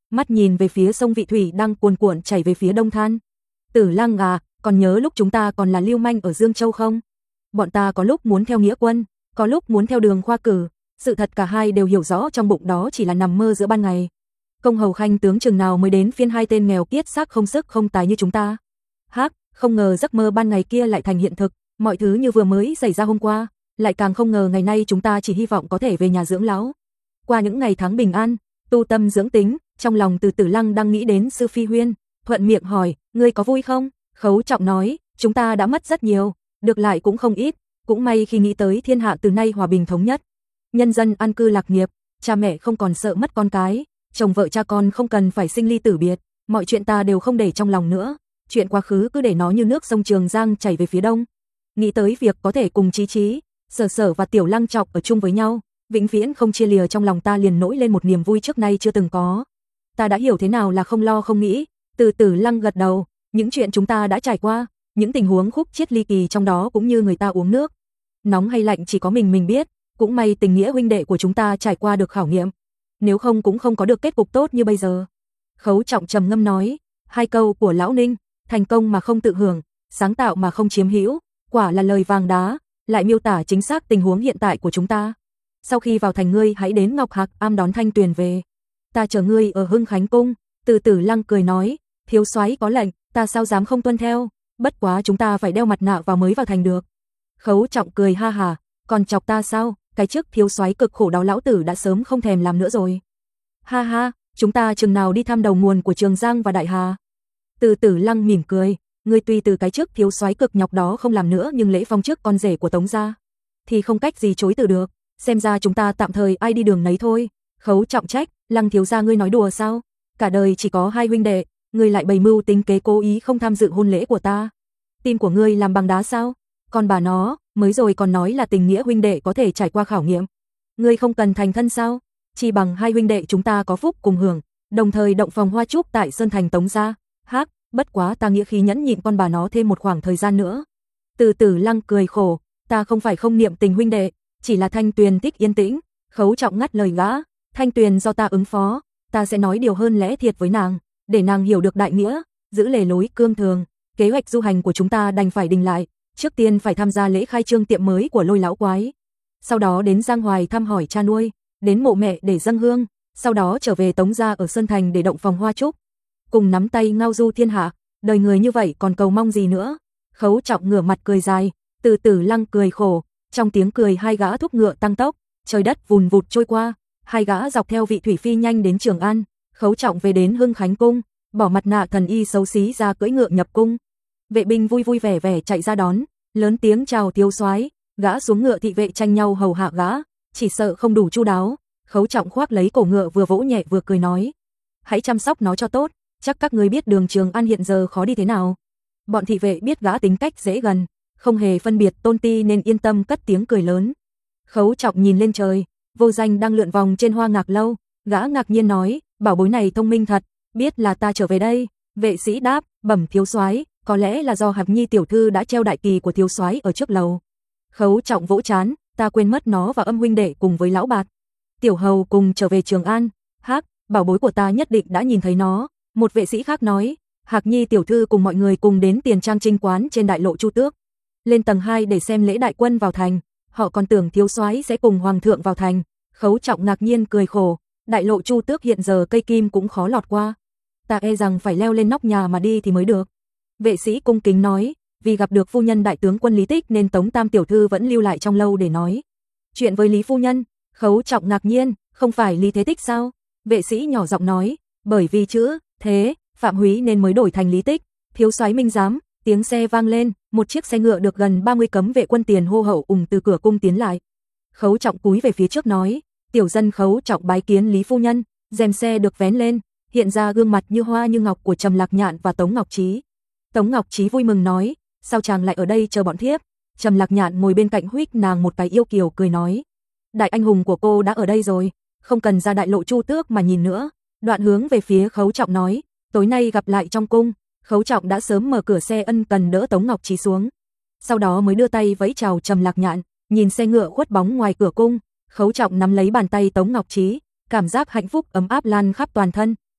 mắt nhìn về phía sông Vị Thủy đang cuồn cuộn chảy về phía đông than. Tử Lăng à, còn nhớ lúc chúng ta còn là lưu manh ở Dương Châu không? Bọn ta có lúc muốn theo nghĩa quân, có lúc muốn theo đường khoa cử, sự thật cả hai đều hiểu rõ trong bụng đó chỉ là nằm mơ giữa ban ngày. Công hầu khanh tướng chừng nào mới đến phiên hai tên nghèo kiết xác không sức không tài như chúng ta. Hắc, không ngờ giấc mơ ban ngày kia lại thành hiện thực, mọi thứ như vừa mới xảy ra hôm qua, lại càng không ngờ ngày nay chúng ta chỉ hy vọng có thể về nhà dưỡng lão. Qua những ngày tháng bình an, tu tâm dưỡng tính, trong lòng Từ Tử Lăng đang nghĩ đến Sư Phi Huyên, thuận miệng hỏi, ngươi có vui không? Khấu Trọng nói, chúng ta đã mất rất nhiều, được lại cũng không ít, cũng may khi nghĩ tới thiên hạ từ nay hòa bình thống nhất, nhân dân an cư lạc nghiệp, cha mẹ không còn sợ mất con cái, chồng vợ cha con không cần phải sinh ly tử biệt, mọi chuyện ta đều không để trong lòng nữa, chuyện quá khứ cứ để nó như nước sông Trường Giang chảy về phía đông. Nghĩ tới việc có thể cùng Chí Chí, Sở Sở và Tiểu Lăng Trọng ở chung với nhau, vĩnh viễn không chia lìa, trong lòng ta liền nổi lên một niềm vui trước nay chưa từng có. Ta đã hiểu thế nào là không lo không nghĩ. Từ Tử Lăng gật đầu, những chuyện chúng ta đã trải qua, những tình huống khúc chiết ly kỳ trong đó cũng như người ta uống nước nóng hay lạnh chỉ có mình mình biết, cũng may tình nghĩa huynh đệ của chúng ta trải qua được khảo nghiệm, nếu không cũng không có được kết cục tốt như bây giờ. Khấu Trọng trầm ngâm nói, hai câu của lão Ninh, thành công mà không tự hưởng, sáng tạo mà không chiếm hữu, quả là lời vàng đá, lại miêu tả chính xác tình huống hiện tại của chúng ta. Sau khi vào thành, ngươi hãy đến Ngọc Hạc Am đón Thanh Tuyền về, ta chờ ngươi ở Hưng Khánh cung. Từ Tử Lăng cười nói, thiếu soái có lệnh, ta sao dám không tuân theo, bất quá chúng ta phải đeo mặt nạ vào mới vào thành được. Khấu Trọng cười ha hà, còn chọc ta sao, cái chức thiếu soái cực khổ đó lão tử đã sớm không thèm làm nữa rồi. Ha ha, chúng ta chừng nào đi thăm đầu nguồn của Trường Giang và Đại Hà. Từ Tử Lăng mỉm cười, ngươi tuy từ cái chức thiếu soái cực nhọc đó không làm nữa, nhưng lễ phong chức con rể của Tống gia thì không cách gì chối từ được, xem ra chúng ta tạm thời ai đi đường nấy thôi. Khấu Trọng trách, Lăng thiếu gia ngươi nói đùa sao? Cả đời chỉ có hai huynh đệ, ngươi lại bày mưu tính kế cố ý không tham dự hôn lễ của ta. Tim của ngươi làm bằng đá sao? Còn bà nó, mới rồi còn nói là tình nghĩa huynh đệ có thể trải qua khảo nghiệm. Ngươi không cần thành thân sao? Chỉ bằng hai huynh đệ chúng ta có phúc cùng hưởng, đồng thời động phòng hoa trúc tại Sơn Thành Tống gia. Hắc, bất quá ta nghĩa khí nhẫn nhịn con bà nó thêm một khoảng thời gian nữa. Từ Tử Lăng cười khổ, ta không phải không niệm tình huynh đệ, chỉ là Thanh Tuyền thích yên tĩnh. Khấu Trọng ngắt lời gã, Thanh Tuyền do ta ứng phó, ta sẽ nói điều hơn lẽ thiệt với nàng, để nàng hiểu được đại nghĩa, giữ lề lối cương thường. Kế hoạch du hành của chúng ta đành phải đình lại, trước tiên phải tham gia lễ khai trương tiệm mới của Lôi lão quái, sau đó đến Giang Hoài thăm hỏi cha nuôi, đến mộ mẹ để dâng hương, sau đó trở về Tống gia ở Sơn Thành để động phòng hoa trúc, cùng nắm tay ngao du thiên hạ, đời người như vậy còn cầu mong gì nữa. Khấu Trọng ngửa mặt cười dài, Từ Tử Lăng cười khổ, trong tiếng cười hai gã thúc ngựa tăng tốc, trời đất vùn vụt trôi qua, hai gã dọc theo Vị Thủy phi nhanh đến Trường An. Khấu Trọng về đến Hưng Khánh cung, bỏ mặt nạ thần y xấu xí ra cưỡi ngựa nhập cung. Vệ binh vui vui vẻ vẻ chạy ra đón, lớn tiếng chào thiếu soái, gã xuống ngựa, thị vệ tranh nhau hầu hạ gã, chỉ sợ không đủ chu đáo. Khấu Trọng khoác lấy cổ ngựa, vừa vỗ nhẹ vừa cười nói, hãy chăm sóc nó cho tốt, chắc các ngươi biết đường Trường An hiện giờ khó đi thế nào. Bọn thị vệ biết gã tính cách dễ gần, không hề phân biệt tôn ti nên yên tâm cất tiếng cười lớn. Khấu Trọng nhìn lên trời, Vô Danh đang lượn vòng trên Hoa Ngạc lâu, gã ngạc nhiên nói, bảo bối này thông minh thật, biết là ta trở về đây. Vệ sĩ đáp, bẩm thiếu soái, có lẽ là do Hạp Nhi tiểu thư đã treo đại kỳ của thiếu soái ở trước lầu. Khấu Trọng vỗ trán, ta quên mất nó và Âm huynh đệ cùng với lão bạt tiểu hầu cùng trở về Trường An. Hắc, bảo bối của ta nhất định đã nhìn thấy nó. Một vệ sĩ khác nói, Hạc Nhi tiểu thư cùng mọi người cùng đến Tiền Trang Trinh quán trên đại lộ Chu Tước, lên tầng hai để xem lễ đại quân vào thành, họ còn tưởng thiếu soái sẽ cùng hoàng thượng vào thành. Khấu Trọng ngạc nhiên cười khổ, đại lộ Chu Tước hiện giờ cây kim cũng khó lọt qua, ta e rằng phải leo lên nóc nhà mà đi thì mới được. Vệ sĩ cung kính nói, vì gặp được phu nhân đại tướng quân Lý Tích nên Tống Tam tiểu thư vẫn lưu lại trong lâu để nói chuyện với Lý phu nhân. Khấu Trọng ngạc nhiên, không phải Lý Thế Tích sao? Vệ sĩ nhỏ giọng nói, bởi vì chữ thế Phạm Húy nên mới đổi thành Lý Tích. Thiếu soái minh giám. Tiếng xe vang lên, một chiếc xe ngựa được gần ba mươi cấm vệ quân tiền hô hậu ủng từ cửa cung tiến lại. Khấu Trọng cúi về phía trước nói, tiểu dân Khấu Trọng bái kiến Lý phu nhân. Rèm xe được vén lên, hiện ra gương mặt như hoa như ngọc của Trầm Lạc Nhạn và Tống Ngọc Trí. Tống Ngọc Trí vui mừng nói, sao chàng lại ở đây chờ bọn thiếp? Trầm Lạc Nhạn ngồi bên cạnh huých nàng một cái yêu kiều cười nói, đại anh hùng của cô đã ở đây rồi, không cần ra đại lộ Chu Tước mà nhìn nữa. Đoạn hướng về phía Khấu Trọng nói, tối nay gặp lại trong cung. Khấu Trọng đã sớm mở cửa xe ân cần đỡ Tống Ngọc Trí xuống, sau đó mới đưa tay vẫy chào Trầm Lạc Nhạn. Nhìn xe ngựa khuất bóng ngoài cửa cung, Khấu Trọng nắm lấy bàn tay Tống Ngọc Trí, cảm giác hạnh phúc ấm áp lan khắp toàn thân,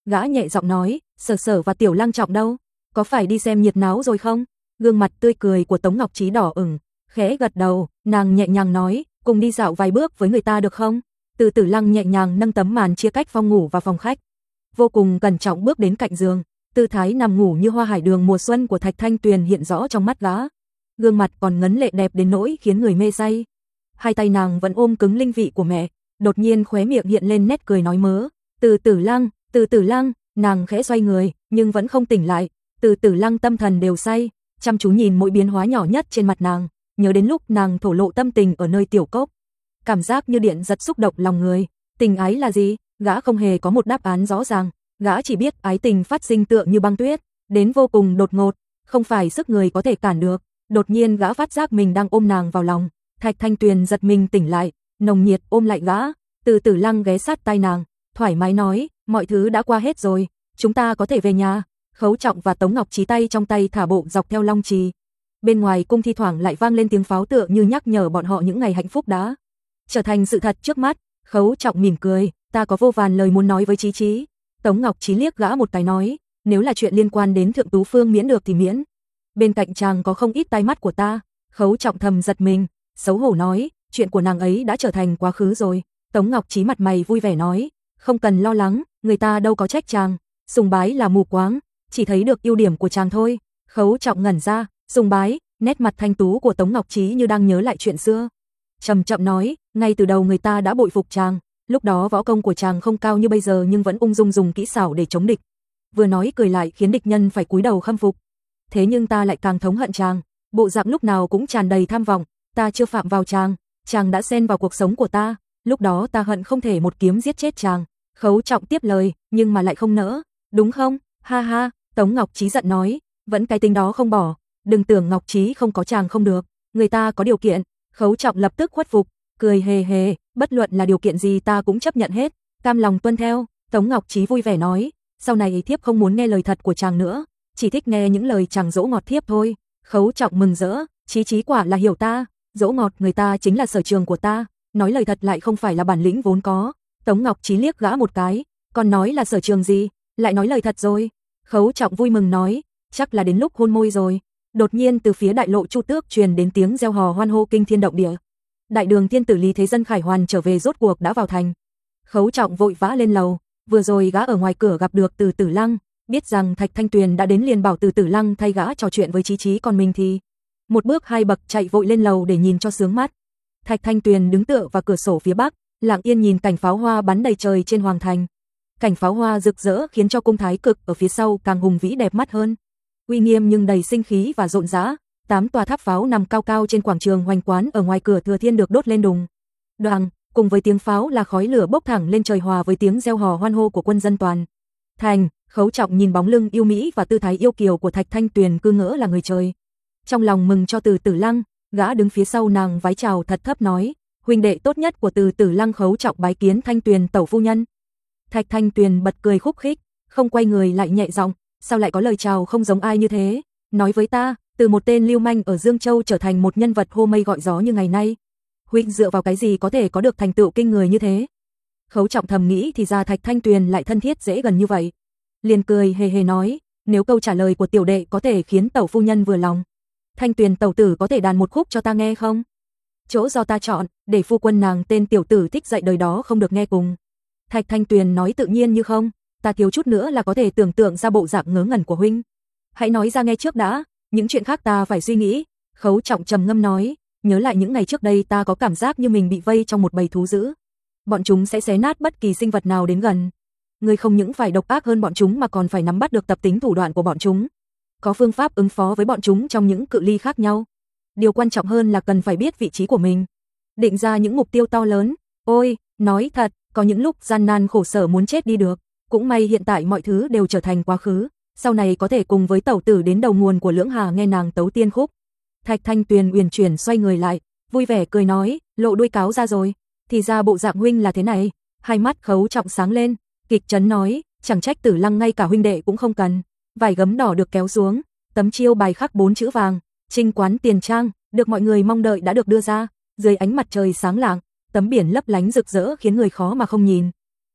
Gã nhẹ giọng nói, Sở Sở và Tiểu Lăng Trọng đâu? Có phải đi xem nhiệt náo rồi không? Gương mặt tươi cười của Tống Ngọc Trí đỏ ửng, khẽ gật đầu, nàng nhẹ nhàng nói, cùng đi dạo vài bước với người ta được không? Từ Tử Lăng nhẹ nhàng nâng tấm màn chia cách phòng ngủ và phòng khách, vô cùng cẩn trọng bước đến cạnh giường, tư thái nằm ngủ như hoa hải đường mùa xuân của Thạch Thanh Tuyền hiện rõ trong mắt gã. Gương mặt còn ngấn lệ đẹp đến nỗi khiến người mê say. Hai tay nàng vẫn ôm cứng linh vị của mẹ, đột nhiên khóe miệng hiện lên nét cười nói mớ, Từ Tử Lăng, Từ Tử Lăng, nàng khẽ xoay người, nhưng vẫn không tỉnh lại. Từ Tử Lăng tâm thần đều say, chăm chú nhìn mỗi biến hóa nhỏ nhất trên mặt nàng, nhớ đến lúc nàng thổ lộ tâm tình ở nơi tiểu cốc. Cảm giác như điện giật xúc động lòng người. Tình ái là gì? Gã không hề có một đáp án rõ ràng, gã chỉ biết ái tình phát sinh tựa như băng tuyết, đến vô cùng đột ngột, không phải sức người có thể cản được. Đột nhiên gã phát giác mình đang ôm nàng vào lòng, Thạch Thanh Tuyền giật mình tỉnh lại, nồng nhiệt ôm lại gã. Từ Tử Lăng ghé sát tai nàng, thoải mái nói, mọi thứ đã qua hết rồi, chúng ta có thể về nhà. Khấu Trọng và Tống Ngọc Trí tay trong tay thả bộ dọc theo Long Trì. Bên ngoài cung thi thoảng lại vang lên tiếng pháo tựa như nhắc nhở bọn họ những ngày hạnh phúc đã trở thành sự thật trước mắt. Khấu Trọng mỉm cười, ta có vô vàn lời muốn nói với Chí Chí. Tống Ngọc Trí liếc gã một cái nói, nếu là chuyện liên quan đến Thượng Tú Phương miễn được thì miễn. Bên cạnh chàng có không ít tai mắt của ta. Khấu Trọng thầm giật mình, xấu hổ nói, chuyện của nàng ấy đã trở thành quá khứ rồi. Tống Ngọc Trí mặt mày vui vẻ nói, không cần lo lắng, người ta đâu có trách chàng, sùng bái là mù quáng, chỉ thấy được ưu điểm của chàng thôi. Khấu Trọng ngẩn ra, sùng bái, nét mặt thanh tú của Tống Ngọc Trí như đang nhớ lại chuyện xưa. Chậm chậm nói, ngay từ đầu người ta đã bội phục chàng, lúc đó võ công của chàng không cao như bây giờ nhưng vẫn ung dung dùng kỹ xảo để chống địch. Vừa nói cười lại khiến địch nhân phải cúi đầu khâm phục. Thế nhưng ta lại càng thống hận chàng, bộ dạng lúc nào cũng tràn đầy tham vọng, ta chưa phạm vào chàng, chàng đã xen vào cuộc sống của ta, lúc đó ta hận không thể một kiếm giết chết chàng. Khấu Trọng tiếp lời, nhưng mà lại không nỡ, đúng không? Ha ha, Tống Ngọc Trí giận nói, vẫn cái tính đó không bỏ, đừng tưởng Ngọc Trí không có chàng không được, người ta có điều kiện. Khấu Trọng lập tức khuất phục, cười hề hề, bất luận là điều kiện gì ta cũng chấp nhận hết, cam lòng tuân theo. Tống Ngọc Trí vui vẻ nói, sau này thiếp không muốn nghe lời thật của chàng nữa, chỉ thích nghe những lời chàng dỗ ngọt thiếp thôi. Khấu Trọng mừng rỡ, Chí Chí quả là hiểu ta, dỗ ngọt người ta chính là sở trường của ta, nói lời thật lại không phải là bản lĩnh vốn có. Tống Ngọc Trí liếc gã một cái, còn nói là sở trường gì, lại nói lời thật rồi. Khấu Trọng vui mừng nói, chắc là đến lúc hôn môi rồi. Đột nhiên từ phía đại lộ Chu Tước truyền đến tiếng reo hò hoan hô kinh thiên động địa. Đại đường thiên tử Lý Thế Dân Khải Hoàn trở về rốt cuộc đã vào thành. Khấu Trọng vội vã lên lầu, vừa rồi gã ở ngoài cửa gặp được Từ Tử Lăng, biết rằng Thạch Thanh Tuyền đã đến liền bảo Từ Tử Lăng thay gã trò chuyện với Chí Chí, còn mình thì một bước hai bậc chạy vội lên lầu để nhìn cho sướng mắt. Thạch Thanh Tuyền đứng tựa vào cửa sổ phía bắc, lặng yên nhìn cảnh pháo hoa bắn đầy trời trên hoàng thành. Cảnh pháo hoa rực rỡ khiến cho cung Thái Cực ở phía sau càng hùng vĩ đẹp mắt hơn. Uy nghiêm nhưng đầy sinh khí và rộn rã, tám tòa tháp pháo nằm cao cao trên quảng trường Hoành Quán ở ngoài cửa Thừa Thiên được đốt lên đùng đoàng, cùng với tiếng pháo là khói lửa bốc thẳng lên trời hòa với tiếng reo hò hoan hô của quân dân toàn thành. Khấu Trọng nhìn bóng lưng yêu mỹ và tư thái yêu kiều của Thạch Thanh Tuyền cứ ngỡ là người trời. Trong lòng mừng cho Từ Tử Lăng, gã đứng phía sau nàng vái chào thật thấp nói, huynh đệ tốt nhất của Từ Tử Lăng. Khấu Trọng bái kiến Thanh Tuyền tẩu phu nhân. Thạch Thanh Tuyền bật cười khúc khích, không quay người lại nhẹ giọng, sao lại có lời chào không giống ai như thế, nói với ta, từ một tên lưu manh ở Dương Châu trở thành một nhân vật hô mây gọi gió như ngày nay, huynh dựa vào cái gì có thể có được thành tựu kinh người như thế? Khấu Trọng thầm nghĩ thì ra Thạch Thanh Tuyền lại thân thiết dễ gần như vậy, liền cười hề hề nói, nếu câu trả lời của tiểu đệ có thể khiến tẩu phu nhân vừa lòng, Thanh Tuyền tẩu tử có thể đàn một khúc cho ta nghe không? Chỗ do ta chọn, để phu quân nàng tên tiểu tử thích dạy đời đó không được nghe cùng. Thạch Thanh Tuyền nói tự nhiên như không, ta thiếu chút nữa là có thể tưởng tượng ra bộ dạng ngớ ngẩn của huynh. Hãy nói ra nghe trước đã, những chuyện khác ta phải suy nghĩ. Khấu Trọng trầm ngâm nói, nhớ lại những ngày trước đây ta có cảm giác như mình bị vây trong một bầy thú dữ. Bọn chúng sẽ xé nát bất kỳ sinh vật nào đến gần. Ngươi không những phải độc ác hơn bọn chúng mà còn phải nắm bắt được tập tính thủ đoạn của bọn chúng. Có phương pháp ứng phó với bọn chúng trong những cự ly khác nhau. Điều quan trọng hơn là cần phải biết vị trí của mình, định ra những mục tiêu to lớn. Ôi, nói thật, có những lúc gian nan khổ sở muốn chết đi được. Cũng may hiện tại mọi thứ đều trở thành quá khứ, sau này có thể cùng với tẩu tử đến đầu nguồn của Lưỡng Hà nghe nàng tấu tiên khúc. Thạch Thanh Tuyền uyển chuyển xoay người lại, vui vẻ cười nói, lộ đuôi cáo ra rồi, thì ra bộ dạng huynh là thế này. Hai mắt Khấu Trọng sáng lên, kịch trấn nói, chẳng trách Tử Lăng ngay cả huynh đệ cũng không cần. Vải gấm đỏ được kéo xuống, tấm chiêu bài khắc bốn chữ vàng, Trinh quán tiền trang, được mọi người mong đợi đã được đưa ra, dưới ánh mặt trời sáng lạng, tấm biển lấp lánh rực rỡ khiến người khó mà không nhìn.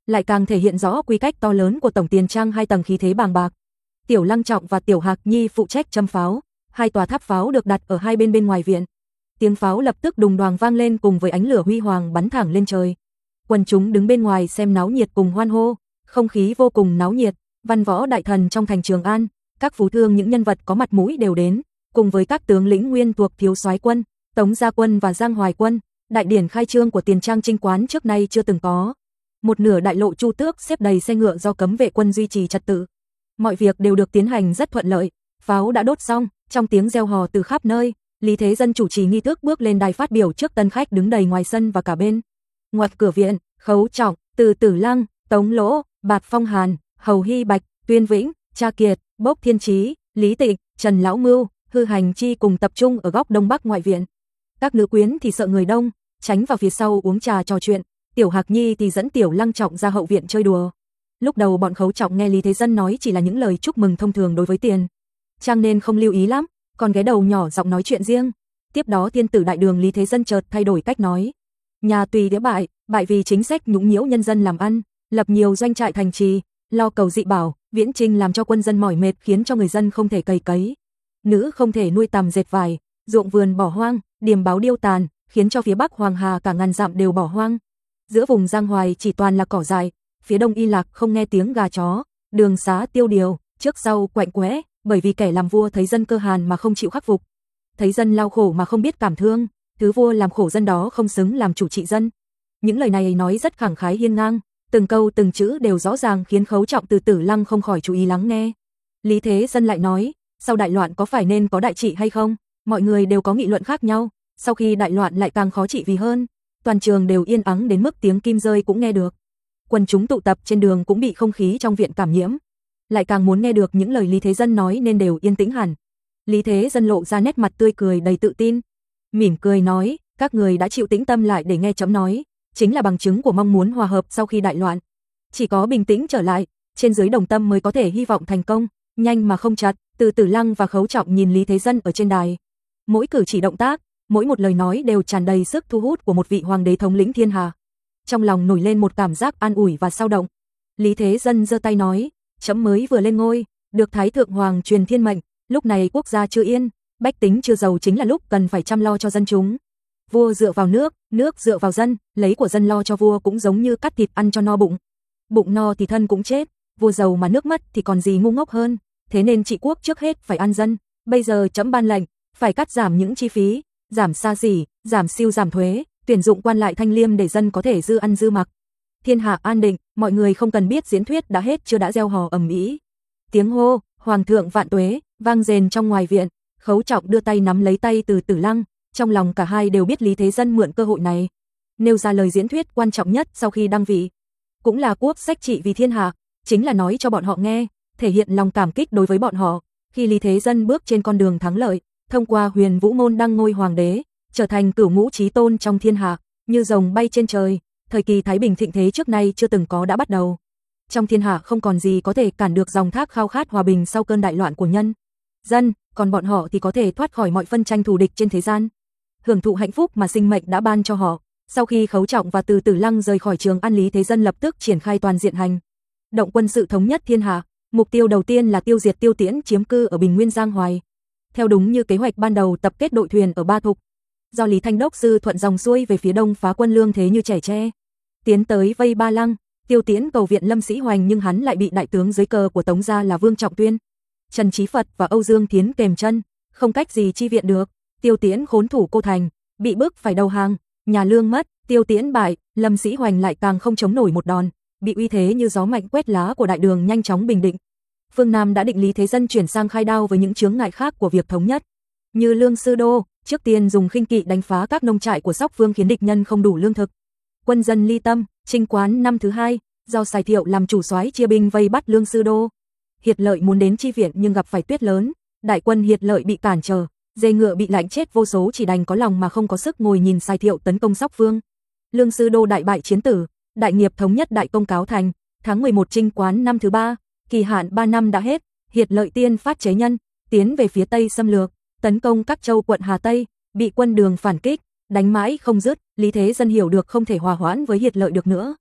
lại càng thể hiện rõ quy cách to lớn của tổng tiền trang hai tầng khí thế bàng bạc. Tiểu Lăng Trọng và Tiểu Hạc Nhi phụ trách châm pháo, hai tòa tháp pháo được đặt ở hai bên bên ngoài viện. Tiếng pháo lập tức đùng đoàng vang lên cùng với ánh lửa huy hoàng bắn thẳng lên trời. Quần chúng đứng bên ngoài xem náo nhiệt cùng hoan hô, không khí vô cùng náo nhiệt. Văn võ đại thần trong thành Trường An, các phú thương những nhân vật có mặt mũi đều đến, cùng với các tướng lĩnh nguyên thuộc Thiếu Soái quân, Tống Gia quân và Giang Hoài quân. Đại điển khai trương của tiền trang Trinh Quán trước nay chưa từng có. Một nửa đại lộ Chu Tước xếp đầy xe ngựa do cấm vệ quân duy trì trật tự. Mọi việc đều được tiến hành rất thuận lợi. Pháo đã đốt xong, trong tiếng reo hò từ khắp nơi, Lý Thế Dân chủ trì nghi thức bước lên đài phát biểu trước tân khách đứng đầy ngoài sân và cả bên ngoặt cửa viện. Khấu Trọng, Từ Tử Lăng, Tống Lỗ, Bạt Phong Hàn, Hầu Hy Bạch, Tuyên Vĩnh, Cha Kiệt, Bốc Thiên Chí, Lý Tịnh, Trần Lão Mưu, Hư Hành Chi cùng tập trung ở góc đông bắc ngoại viện. Các nữ quyến thì sợ người đông, tránh vào phía sau uống trà trò chuyện. Tiểu Hạc Nhi thì dẫn Tiểu Lăng Trọng ra hậu viện chơi đùa. Lúc đầu bọn Khấu Trọng nghe Lý Thế Dân nói chỉ là những lời chúc mừng thông thường đối với tiền trang nên không lưu ý lắm, còn ghé đầu nhỏ giọng nói chuyện riêng. Tiếp đó thiên tử đại đường Lý Thế Dân chợt thay đổi cách nói. Nhà tùy đĩa bại, bại vì chính sách nhũng nhiễu nhân dân làm ăn, lập nhiều doanh trại thành trì, lo cầu dị bảo, viễn trinh làm cho quân dân mỏi mệt khiến cho người dân không thể cày cấy. Nữ không thể nuôi tằm dệt vải, ruộng vườn bỏ hoang, điềm báo điêu tàn, khiến cho phía bắc Hoàng Hà cả ngàn dặm đều bỏ hoang. Giữa vùng Giang Hoài chỉ toàn là cỏ dại, phía đông Y Lạc không nghe tiếng gà chó, đường xá tiêu điều, trước sau quạnh quẽ, bởi vì kẻ làm vua thấy dân cơ hàn mà không chịu khắc phục, thấy dân lao khổ mà không biết cảm thương, thứ vua làm khổ dân đó không xứng làm chủ trị dân. Những lời này nói rất khẳng khái hiên ngang, từng câu từng chữ đều rõ ràng khiến Khấu Trọng Từ Tử Lăng không khỏi chú ý lắng nghe. Lý Thế Dân lại nói, sau đại loạn có phải nên có đại trị hay không? Mọi người đều có nghị luận khác nhau, sau khi đại loạn lại càng khó trị vì hơn. Toàn trường đều yên ắng đến mức tiếng kim rơi cũng nghe được. Quần chúng tụ tập trên đường cũng bị không khí trong viện cảm nhiễm, lại càng muốn nghe được những lời Lý Thế Dân nói nên đều yên tĩnh hẳn. Lý Thế Dân lộ ra nét mặt tươi cười đầy tự tin, mỉm cười nói, các người đã chịu tĩnh tâm lại để nghe chấm nói, chính là bằng chứng của mong muốn hòa hợp sau khi đại loạn. Chỉ có bình tĩnh trở lại, trên dưới đồng tâm mới có thể hy vọng thành công, nhanh mà không chặt. Từ Tử Lăng và Khấu Trọng nhìn Lý Thế Dân ở trên đài, mỗi cử chỉ động tác, mỗi một lời nói đều tràn đầy sức thu hút của một vị hoàng đế thống lĩnh thiên hạ. Trong lòng nổi lên một cảm giác an ủi và sao động. Lý Thế Dân giơ tay nói, chấm mới vừa lên ngôi, được Thái Thượng Hoàng truyền thiên mệnh, lúc này quốc gia chưa yên, bách tính chưa giàu chính là lúc cần phải chăm lo cho dân chúng. Vua dựa vào nước, nước dựa vào dân, lấy của dân lo cho vua cũng giống như cắt thịt ăn cho no bụng. Bụng no thì thân cũng chết, vua giàu mà nước mất thì còn gì ngu ngốc hơn, thế nên trị quốc trước hết phải an dân. Bây giờ chấm ban lệnh, phải cắt giảm những chi phí, giảm xa xỉ, giảm siêu giảm thuế, tuyển dụng quan lại thanh liêm để dân có thể dư ăn dư mặc. Thiên hạ an định, mọi người không cần biết diễn thuyết đã hết chưa đã reo hò ầm ĩ. Tiếng hô, Hoàng thượng vạn tuế, vang rền trong ngoài viện. Khấu Trọng đưa tay nắm lấy tay Từ Tử Lăng, trong lòng cả hai đều biết Lý Thế Dân mượn cơ hội này nêu ra lời diễn thuyết quan trọng nhất sau khi đăng vị, cũng là quốc sách trị vì thiên hạ, chính là nói cho bọn họ nghe, thể hiện lòng cảm kích đối với bọn họ. Khi Lý Thế Dân bước trên con đường thắng lợi, thông qua Huyền Vũ môn đăng ngôi hoàng đế, trở thành cửu ngũ chí tôn trong thiên hạ, như rồng bay trên trời, thời kỳ thái bình thịnh thế trước nay chưa từng có đã bắt đầu. Trong thiên hạ không còn gì có thể cản được dòng thác khao khát hòa bình sau cơn đại loạn của nhân dân, còn bọn họ thì có thể thoát khỏi mọi phân tranh thù địch trên thế gian, hưởng thụ hạnh phúc mà sinh mệnh đã ban cho họ. Sau khi Khấu Trọng và Từ Tử Lăng rời khỏi Trường An, Lý Thế Dân lập tức triển khai toàn diện hành động quân sự thống nhất thiên hạ. Mục tiêu đầu tiên là tiêu diệt Tiêu Tiễn chiếm cư ở Bình Nguyên Giang Hoài. Theo đúng như kế hoạch ban đầu, tập kết đội thuyền ở Ba Thục, do Lý Thanh Đốc sư thuận dòng xuôi về phía đông phá quân Lương Thế Như trẻ tre, tiến tới vây Ba Lăng. Tiêu Tiễn cầu viện Lâm Sĩ Hoành nhưng hắn lại bị đại tướng dưới cờ của Tống gia là Vương Trọng Tuyên, Trần Chí Phật và Âu Dương Thiến kềm chân, không cách gì chi viện được. Tiêu Tiễn khốn thủ Cô Thành, bị bức phải đầu hàng, nhà Lương mất, Tiêu Tiễn bại, Lâm Sĩ Hoành lại càng không chống nổi một đòn, bị uy thế như gió mạnh quét lá của đại đường nhanh chóng bình định. Phương Nam đã định Lý Thế Dân chuyển sang khai đao với những chướng ngại khác của việc thống nhất, như Lương Sư Đô, trước tiên dùng khinh kỵ đánh phá các nông trại của Sóc Vương khiến địch nhân không đủ lương thực. Quân dân ly tâm, Trinh Quán năm thứ hai, do Sài Thiệu làm chủ soái chia binh vây bắt Lương Sư Đô. Hiệt Lợi muốn đến chi viện nhưng gặp phải tuyết lớn, đại quân Hiệt Lợi bị cản trở, dê ngựa bị lạnh chết vô số, chỉ đành có lòng mà không có sức ngồi nhìn Sài Thiệu tấn công Sóc Vương. Lương Sư Đô đại bại chiến tử, đại nghiệp thống nhất đại công cáo thành. Tháng mười một Trinh Quán năm thứ ba, kỳ hạn ba năm đã hết, Hiệt Lợi tiên phát chế nhân, tiến về phía tây xâm lược, tấn công các châu quận Hà Tây, bị quân Đường phản kích, đánh mãi không dứt. Lý Thế Dân hiểu được không thể hòa hoãn với Hiệt Lợi được nữa,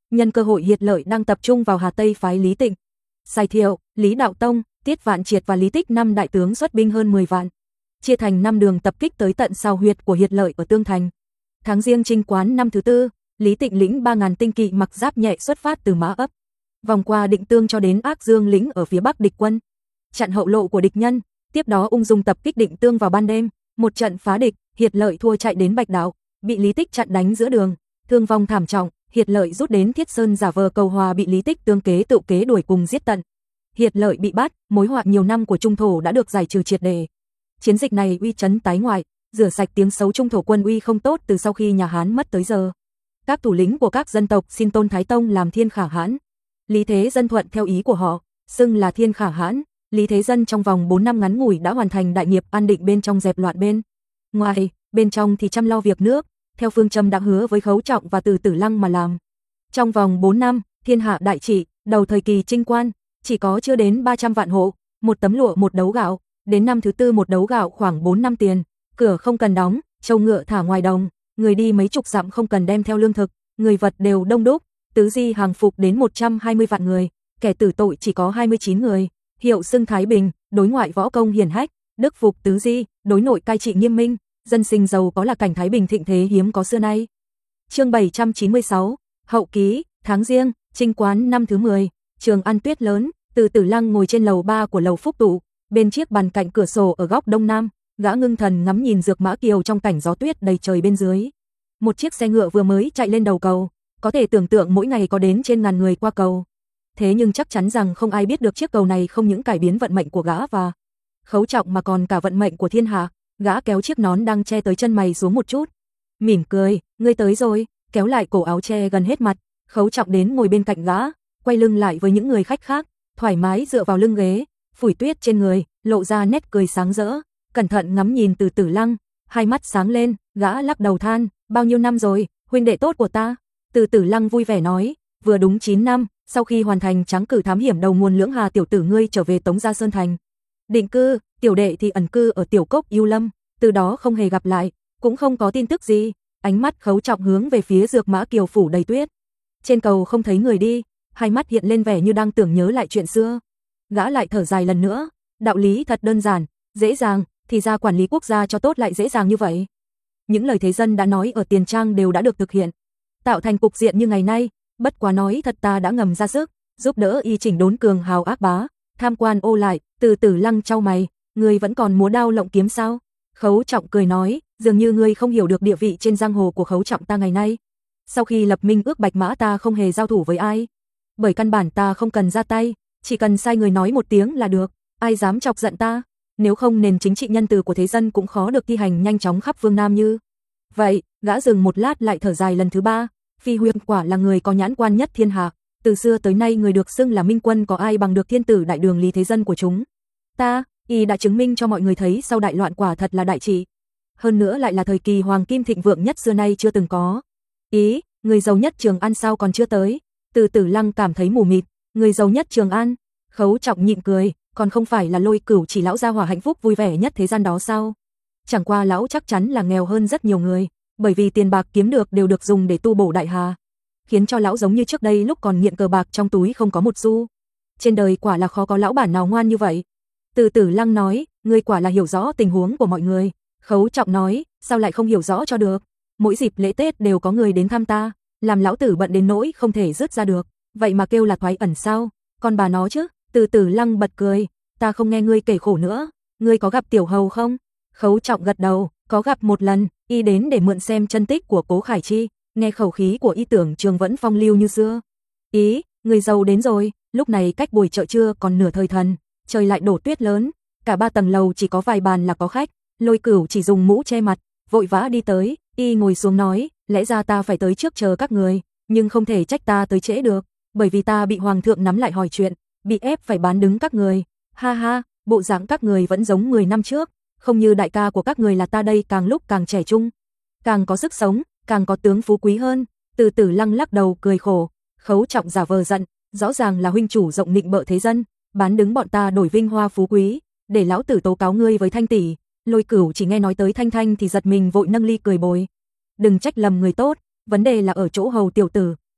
Nhân cơ hội Hiệt Lợi đang tập trung vào Hà Tây phái Lý Tịnh, Sài Thiệu, Lý Đạo Tông, Tiết Vạn Triệt và Lý Tích năm đại tướng xuất binh hơn mười vạn, chia thành năm đường tập kích tới tận sao huyệt của Hiệt Lợi ở Tương Thành. Tháng Giêng Trinh Quán năm thứ tư, Lý Tịnh lĩnh ba ngàn tinh kỵ mặc giáp nhẹ xuất phát từ Mã Ấp, vòng qua Định Tương cho đến Ác Dương lĩnh ở phía bắc địch quân, chặn hậu lộ của địch nhân, tiếp đó ung dung tập kích Định Tương vào ban đêm, một trận phá địch, Hiệt Lợi thua chạy đến Bạch Đạo, bị Lý Tích chặn đánh giữa đường, thương vong thảm trọng, Hiệt Lợi rút đến Thiết Sơn giả vờ cầu hòa bị Lý Tích tương kế tự kế đuổi cùng giết tận. Hiệt Lợi bị bắt, mối họa nhiều năm của Trung thổ đã được giải trừ triệt để. Chiến dịch này uy chấn tái ngoại, rửa sạch tiếng xấu Trung thổ quân uy không tốt từ sau khi nhà Hán mất tới giờ. Các thủ lĩnh của các dân tộc xin tôn Thái Tông làm Thiên Khả Hãn. Lý Thế Dân thuận theo ý của họ, xưng là Thiên Khả Hãn. Lý Thế Dân trong vòng bốn năm ngắn ngủi đã hoàn thành đại nghiệp an định bên trong dẹp loạn bên ngoài, bên trong thì chăm lo việc nước, theo phương châm đã hứa với Khấu Trọng và Từ Tử Lăng mà làm. Trong vòng bốn năm, thiên hạ đại trị, đầu thời kỳ Trinh Quan, chỉ có chưa đến ba trăm vạn hộ, một tấm lụa một đấu gạo, đến năm thứ tư một đấu gạo khoảng bốn năm tiền, cửa không cần đóng, trâu ngựa thả ngoài đồng, người đi mấy chục dặm không cần đem theo lương thực, người vật đều đông đúc, tứ di hàng phục đến một trăm hai mươi vạn người, kẻ tử tội chỉ có hai mươi chín người, hiệu xưng Thái Bình, đối ngoại võ công hiển hách, đức phục tứ di, đối nội cai trị nghiêm minh, dân sinh giàu có là cảnh Thái Bình thịnh thế hiếm có xưa nay. Chương bảy trăm chín mươi sáu, hậu ký, tháng Giêng, Trinh Quán năm thứ mười, Trường An tuyết lớn, Từ Tử Lăng ngồi trên lầu ba của lầu Phúc Tụ, bên chiếc bàn cạnh cửa sổ ở góc đông nam, gã ngưng thần ngắm nhìn Dược Mã Kiều trong cảnh gió tuyết đầy trời bên dưới. Một chiếc xe ngựa vừa mới chạy lên đầu cầu, có thể tưởng tượng mỗi ngày có đến trên ngàn người qua cầu. Thế nhưng chắc chắn rằng không ai biết được chiếc cầu này không những cải biến vận mệnh của gã và Khấu Trọng mà còn cả vận mệnh của thiên hạ. Gã kéo chiếc nón đang che tới chân mày xuống một chút, mỉm cười, ngươi tới rồi, kéo lại cổ áo che gần hết mặt. Khấu Trọng đến ngồi bên cạnh gã, quay lưng lại với những người khách khác, thoải mái dựa vào lưng ghế, phủi tuyết trên người, lộ ra nét cười sáng rỡ, cẩn thận ngắm nhìn Từ Tử Lăng, hai mắt sáng lên, gã lắc đầu than, bao nhiêu năm rồi, huynh đệ tốt của ta. Từ Tử Lăng vui vẻ nói, vừa đúng chín năm, sau khi hoàn thành trắng cử thám hiểm đầu nguồn Lưỡng Hà tiểu tử ngươi trở về Tống Gia Sơn Thành định cư, tiểu đệ thì ẩn cư ở Tiểu Cốc Yêu Lâm, từ đó không hề gặp lại, cũng không có tin tức gì. Ánh mắt Khấu Trọng hướng về phía Dược Mã Kiều phủ đầy tuyết. Trên cầu không thấy người đi, hai mắt hiện lên vẻ như đang tưởng nhớ lại chuyện xưa. Gã lại thở dài lần nữa, đạo lý thật đơn giản, dễ dàng, thì ra quản lý quốc gia cho tốt lại dễ dàng như vậy. Những lời thế dân đã nói ở tiền trang đều đã được thực hiện, tạo thành cục diện như ngày nay. Bất quá nói thật, ta đã ngầm ra sức, giúp đỡ y chỉnh đốn cường hào ác bá, tham quan ô lại. Từ Tử Lăng chau mày, ngươi vẫn còn múa đao lộng kiếm sao? Khấu Trọng cười nói, dường như ngươi không hiểu được địa vị trên giang hồ của Khấu Trọng ta ngày nay. Sau khi lập minh ước Bạch Mã ta không hề giao thủ với ai, bởi căn bản ta không cần ra tay, chỉ cần sai người nói một tiếng là được, ai dám chọc giận ta. Nếu không nền chính trị nhân từ của thế dân cũng khó được thi hành nhanh chóng khắp phương Nam như vậy. Gã dừng một lát lại thở dài lần thứ ba, Phi Huynh quả là người có nhãn quan nhất thiên hạ. Từ xưa tới nay người được xưng là minh quân có ai bằng được thiên tử đại đường Lý Thế Dân của chúng ta, y đã chứng minh cho mọi người thấy sau đại loạn quả thật là đại trị. Hơn nữa lại là thời kỳ hoàng kim thịnh vượng nhất xưa nay chưa từng có. Ý, người giàu nhất Trường An sao còn chưa tới? Từ Tử Lăng cảm thấy mù mịt, người giàu nhất Trường An? Khấu Trọng nhịn cười, còn không phải là Lôi Cửu chỉ lão gia hỏa hạnh phúc vui vẻ nhất thế gian đó sao? Chẳng qua lão chắc chắn là nghèo hơn rất nhiều người, bởi vì tiền bạc kiếm được đều được dùng để tu bổ đại hà, khiến cho lão giống như trước đây lúc còn nghiện cờ bạc trong túi không có một xu. Trên đời quả là khó có lão bản nào ngoan như vậy. Từ Tử Lăng nói, ngươi quả là hiểu rõ tình huống của mọi người. Khấu Trọng nói, sao lại không hiểu rõ cho được? Mỗi dịp lễ Tết đều có người đến thăm ta, làm lão tử bận đến nỗi không thể dứt ra được, vậy mà kêu là thoái ẩn sao? Còn bà nó chứ? Từ Tử Lăng bật cười, ta không nghe ngươi kể khổ nữa. Ngươi có gặp Tiểu Hầu không? Khấu Trọng gật đầu, có gặp một lần, y đến để mượn xem chân tích của Cố Khải Chi, nghe khẩu khí của y tưởng trường vẫn phong lưu như xưa. Ý, người giàu đến rồi. Lúc này cách buổi chợ trưa còn nửa thời thần, trời lại đổ tuyết lớn, cả ba tầng lầu chỉ có vài bàn là có khách. Lôi Cửu chỉ dùng mũ che mặt, vội vã đi tới, y ngồi xuống nói, lẽ ra ta phải tới trước chờ các người, nhưng không thể trách ta tới trễ được, bởi vì ta bị hoàng thượng nắm lại hỏi chuyện, bị ép phải bán đứng các người. Ha ha, bộ dạng các người vẫn giống mười năm trước, không như đại ca của các người là ta đây càng lúc càng trẻ trung, càng có sức sống, càng có tướng phú quý hơn. Từ Tử Lăng lắc đầu cười khổ. Khấu Trọng giả vờ giận, rõ ràng là huynh chủ rộng nịnh bợ thế dân, bán đứng bọn ta đổi vinh hoa phú quý, để lão tử tố cáo ngươi với Thanh tỷ. Lôi Cửu chỉ nghe nói tới Thanh Thanh thì giật mình vội nâng ly cười bồi, đừng trách lầm người tốt, vấn đề là ở chỗ Hầu tiểu tử,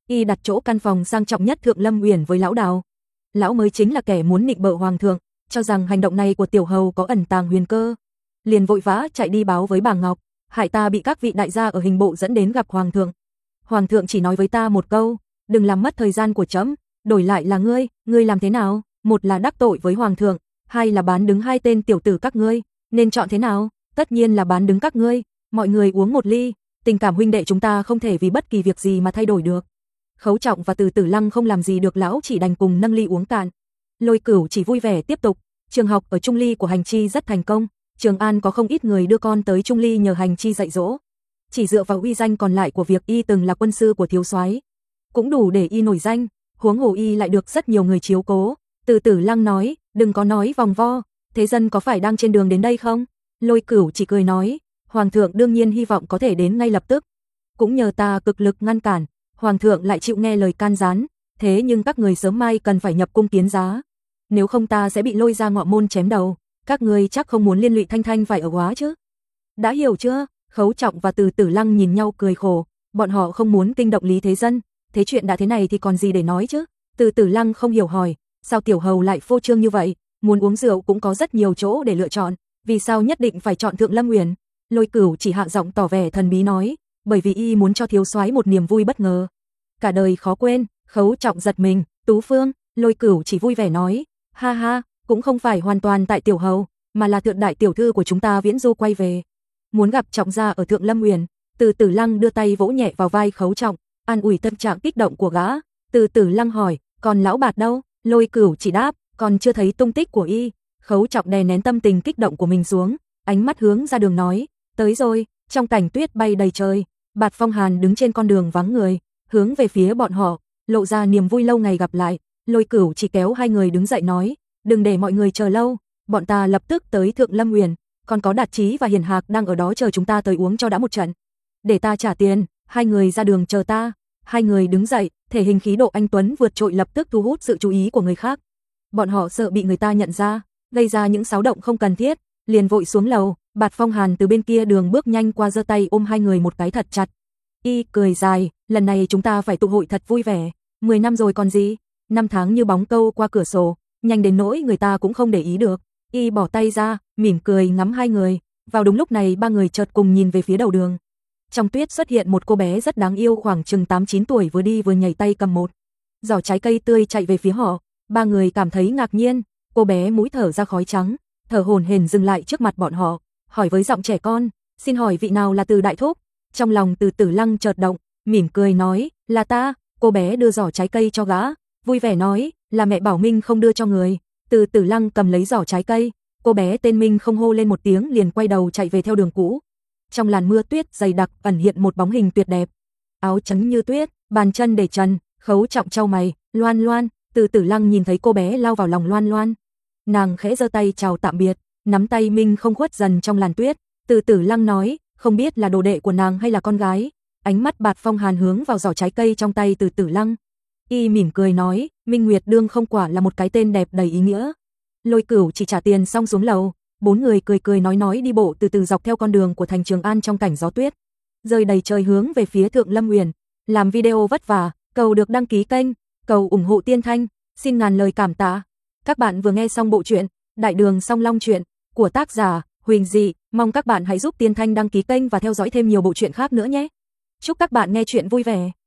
Y đặt chỗ căn phòng sang trọng nhất Thượng Lâm Uyển với lão Đào. Lão mới chính là kẻ muốn nịnh bợ hoàng thượng, cho rằng hành động này của tiểu hầu có ẩn tàng huyền cơ, liền vội vã chạy đi báo với bà Ngọc, hại ta bị các vị đại gia ở hình bộ dẫn đến gặp hoàng thượng. Hoàng thượng chỉ nói với ta một câu, đừng làm mất thời gian của trẫm, đổi lại là ngươi, ngươi làm thế nào? Một là đắc tội với hoàng thượng, hai là bán đứng hai tên tiểu tử các ngươi, nên chọn thế nào? Tất nhiên là bán đứng các ngươi. Mọi người uống một ly, tình cảm huynh đệ chúng ta không thể vì bất kỳ việc gì mà thay đổi được. Khấu Trọng và Từ Tử Lăng không làm gì được lão, chỉ đành cùng nâng ly uống cạn. Lôi Cửu chỉ vui vẻ tiếp tục, trường học ở Trung Ly của Hành Chi rất thành công, Trường An có không ít người đưa con tới Trung Ly nhờ Hành Chi dạy dỗ. Chỉ dựa vào uy danh còn lại của việc y từng là quân sư của thiếu soái, cũng đủ để y nổi danh, huống hồ y lại được rất nhiều người chiếu cố. Từ Tử Lăng nói, đừng có nói vòng vo, thế dân có phải đang trên đường đến đây không? Lôi Cửu chỉ cười nói, hoàng thượng đương nhiên hy vọng có thể đến ngay lập tức, cũng nhờ ta cực lực ngăn cản, hoàng thượng lại chịu nghe lời can gián, thế nhưng các người sớm mai cần phải nhập cung kiến giá, nếu không ta sẽ bị lôi ra ngọ môn chém đầu, các người chắc không muốn liên lụy Thanh Thanh phải ở Hóa chứ? Đã hiểu chưa? Khấu Trọng và Từ Tử Lăng nhìn nhau cười khổ, bọn họ không muốn kinh động Lý Thế Dân, thế chuyện đã thế này thì còn gì để nói chứ? Từ Tử Lăng không hiểu hỏi, sao tiểu hầu lại phô trương như vậy, muốn uống rượu cũng có rất nhiều chỗ để lựa chọn, vì sao nhất định phải chọn Thượng Lâm Uyển? Lôi Cửu chỉ hạ giọng tỏ vẻ thần bí nói, bởi vì y muốn cho thiếu soái một niềm vui bất ngờ, cả đời khó quên. Khấu Trọng giật mình, Tú Phương. Lôi Cửu chỉ vui vẻ nói, ha ha, cũng không phải hoàn toàn tại tiểu hầu, mà là thượng đại tiểu thư của chúng ta Viễn Du quay về, muốn gặp Trọng gia ở Thượng Lâm Uyển. Từ Tử Lăng đưa tay vỗ nhẹ vào vai Khấu Trọng, an ủi tâm trạng kích động của gã. Từ Tử Lăng hỏi, còn lão Bạt đâu? Lôi Cửu chỉ đáp, còn chưa thấy tung tích của y. Khấu Trọng đè nén tâm tình kích động của mình xuống, ánh mắt hướng ra đường nói, tới rồi. Trong cảnh tuyết bay đầy trời, Bạt Phong Hàn đứng trên con đường vắng người, hướng về phía bọn họ, lộ ra niềm vui lâu ngày gặp lại. Lôi Cửu chỉ kéo hai người đứng dậy nói, đừng để mọi người chờ lâu, bọn ta lập tức tới Thượng Lâm Uyển, còn có Đạt Chí và Hiền Hạc đang ở đó chờ chúng ta tới uống cho đã một trận, để ta trả tiền. Hai người ra đường chờ ta. Hai người đứng dậy, thể hình khí độ anh tuấn vượt trội lập tức thu hút sự chú ý của người khác. Bọn họ sợ bị người ta nhận ra, gây ra những xáo động không cần thiết, liền vội xuống lầu. Bạt Phong Hàn từ bên kia đường bước nhanh qua, giơ tay ôm hai người một cái thật chặt. Y cười dài, lần này chúng ta phải tụ hội thật vui vẻ, mười năm rồi còn gì, năm tháng như bóng câu qua cửa sổ, nhanh đến nỗi người ta cũng không để ý được. Y bỏ tay ra, mỉm cười ngắm hai người. Vào đúng lúc này ba người chợt cùng nhìn về phía đầu đường. Trong tuyết xuất hiện một cô bé rất đáng yêu khoảng chừng tám chín tuổi, vừa đi vừa nhảy tay cầm một giỏ trái cây tươi chạy về phía họ. Ba người cảm thấy ngạc nhiên, cô bé mũi thở ra khói trắng, thở hổn hển dừng lại trước mặt bọn họ, hỏi với giọng trẻ con, xin hỏi vị nào là Từ đại thúc? Trong lòng Từ Tử Lăng chợt động, mỉm cười nói, là ta. Cô bé đưa giỏ trái cây cho gã, vui vẻ nói, là mẹ bảo Minh không đưa cho người. Từ Tử Lăng cầm lấy giỏ trái cây, cô bé tên Minh không hô lên một tiếng liền quay đầu chạy về theo đường cũ. Trong làn mưa tuyết dày đặc ẩn hiện một bóng hình tuyệt đẹp, áo trắng như tuyết, bàn chân để trần. Khấu Trọng chau mày, Loan Loan. Từ Tử Lăng nhìn thấy cô bé lao vào lòng Loan Loan, nàng khẽ giơ tay chào tạm biệt, nắm tay Minh không khuất dần trong làn tuyết. Từ Tử Lăng nói, không biết là đồ đệ của nàng hay là con gái. Ánh mắt Bạt Phong Hàn hướng vào giỏ trái cây trong tay Từ Tử Lăng. Y mỉm cười nói, Minh Nguyệt đương không quả là một cái tên đẹp đầy ý nghĩa. Lôi Cửu chỉ trả tiền xong xuống lầu, bốn người cười cười nói nói đi bộ từ từ dọc theo con đường của thành Trường An trong cảnh gió tuyết rơi đầy trời hướng về phía Thượng Lâm Uyển. Làm video vất vả, cầu được đăng ký kênh, cầu ủng hộ Tiên Thanh, xin ngàn lời cảm tạ. Các bạn vừa nghe xong bộ truyện Đại Đường Song Long truyện của tác giả Huỳnh Dị, mong các bạn hãy giúp Tiên Thanh đăng ký kênh và theo dõi thêm nhiều bộ truyện khác nữa nhé. Chúc các bạn nghe truyện vui vẻ.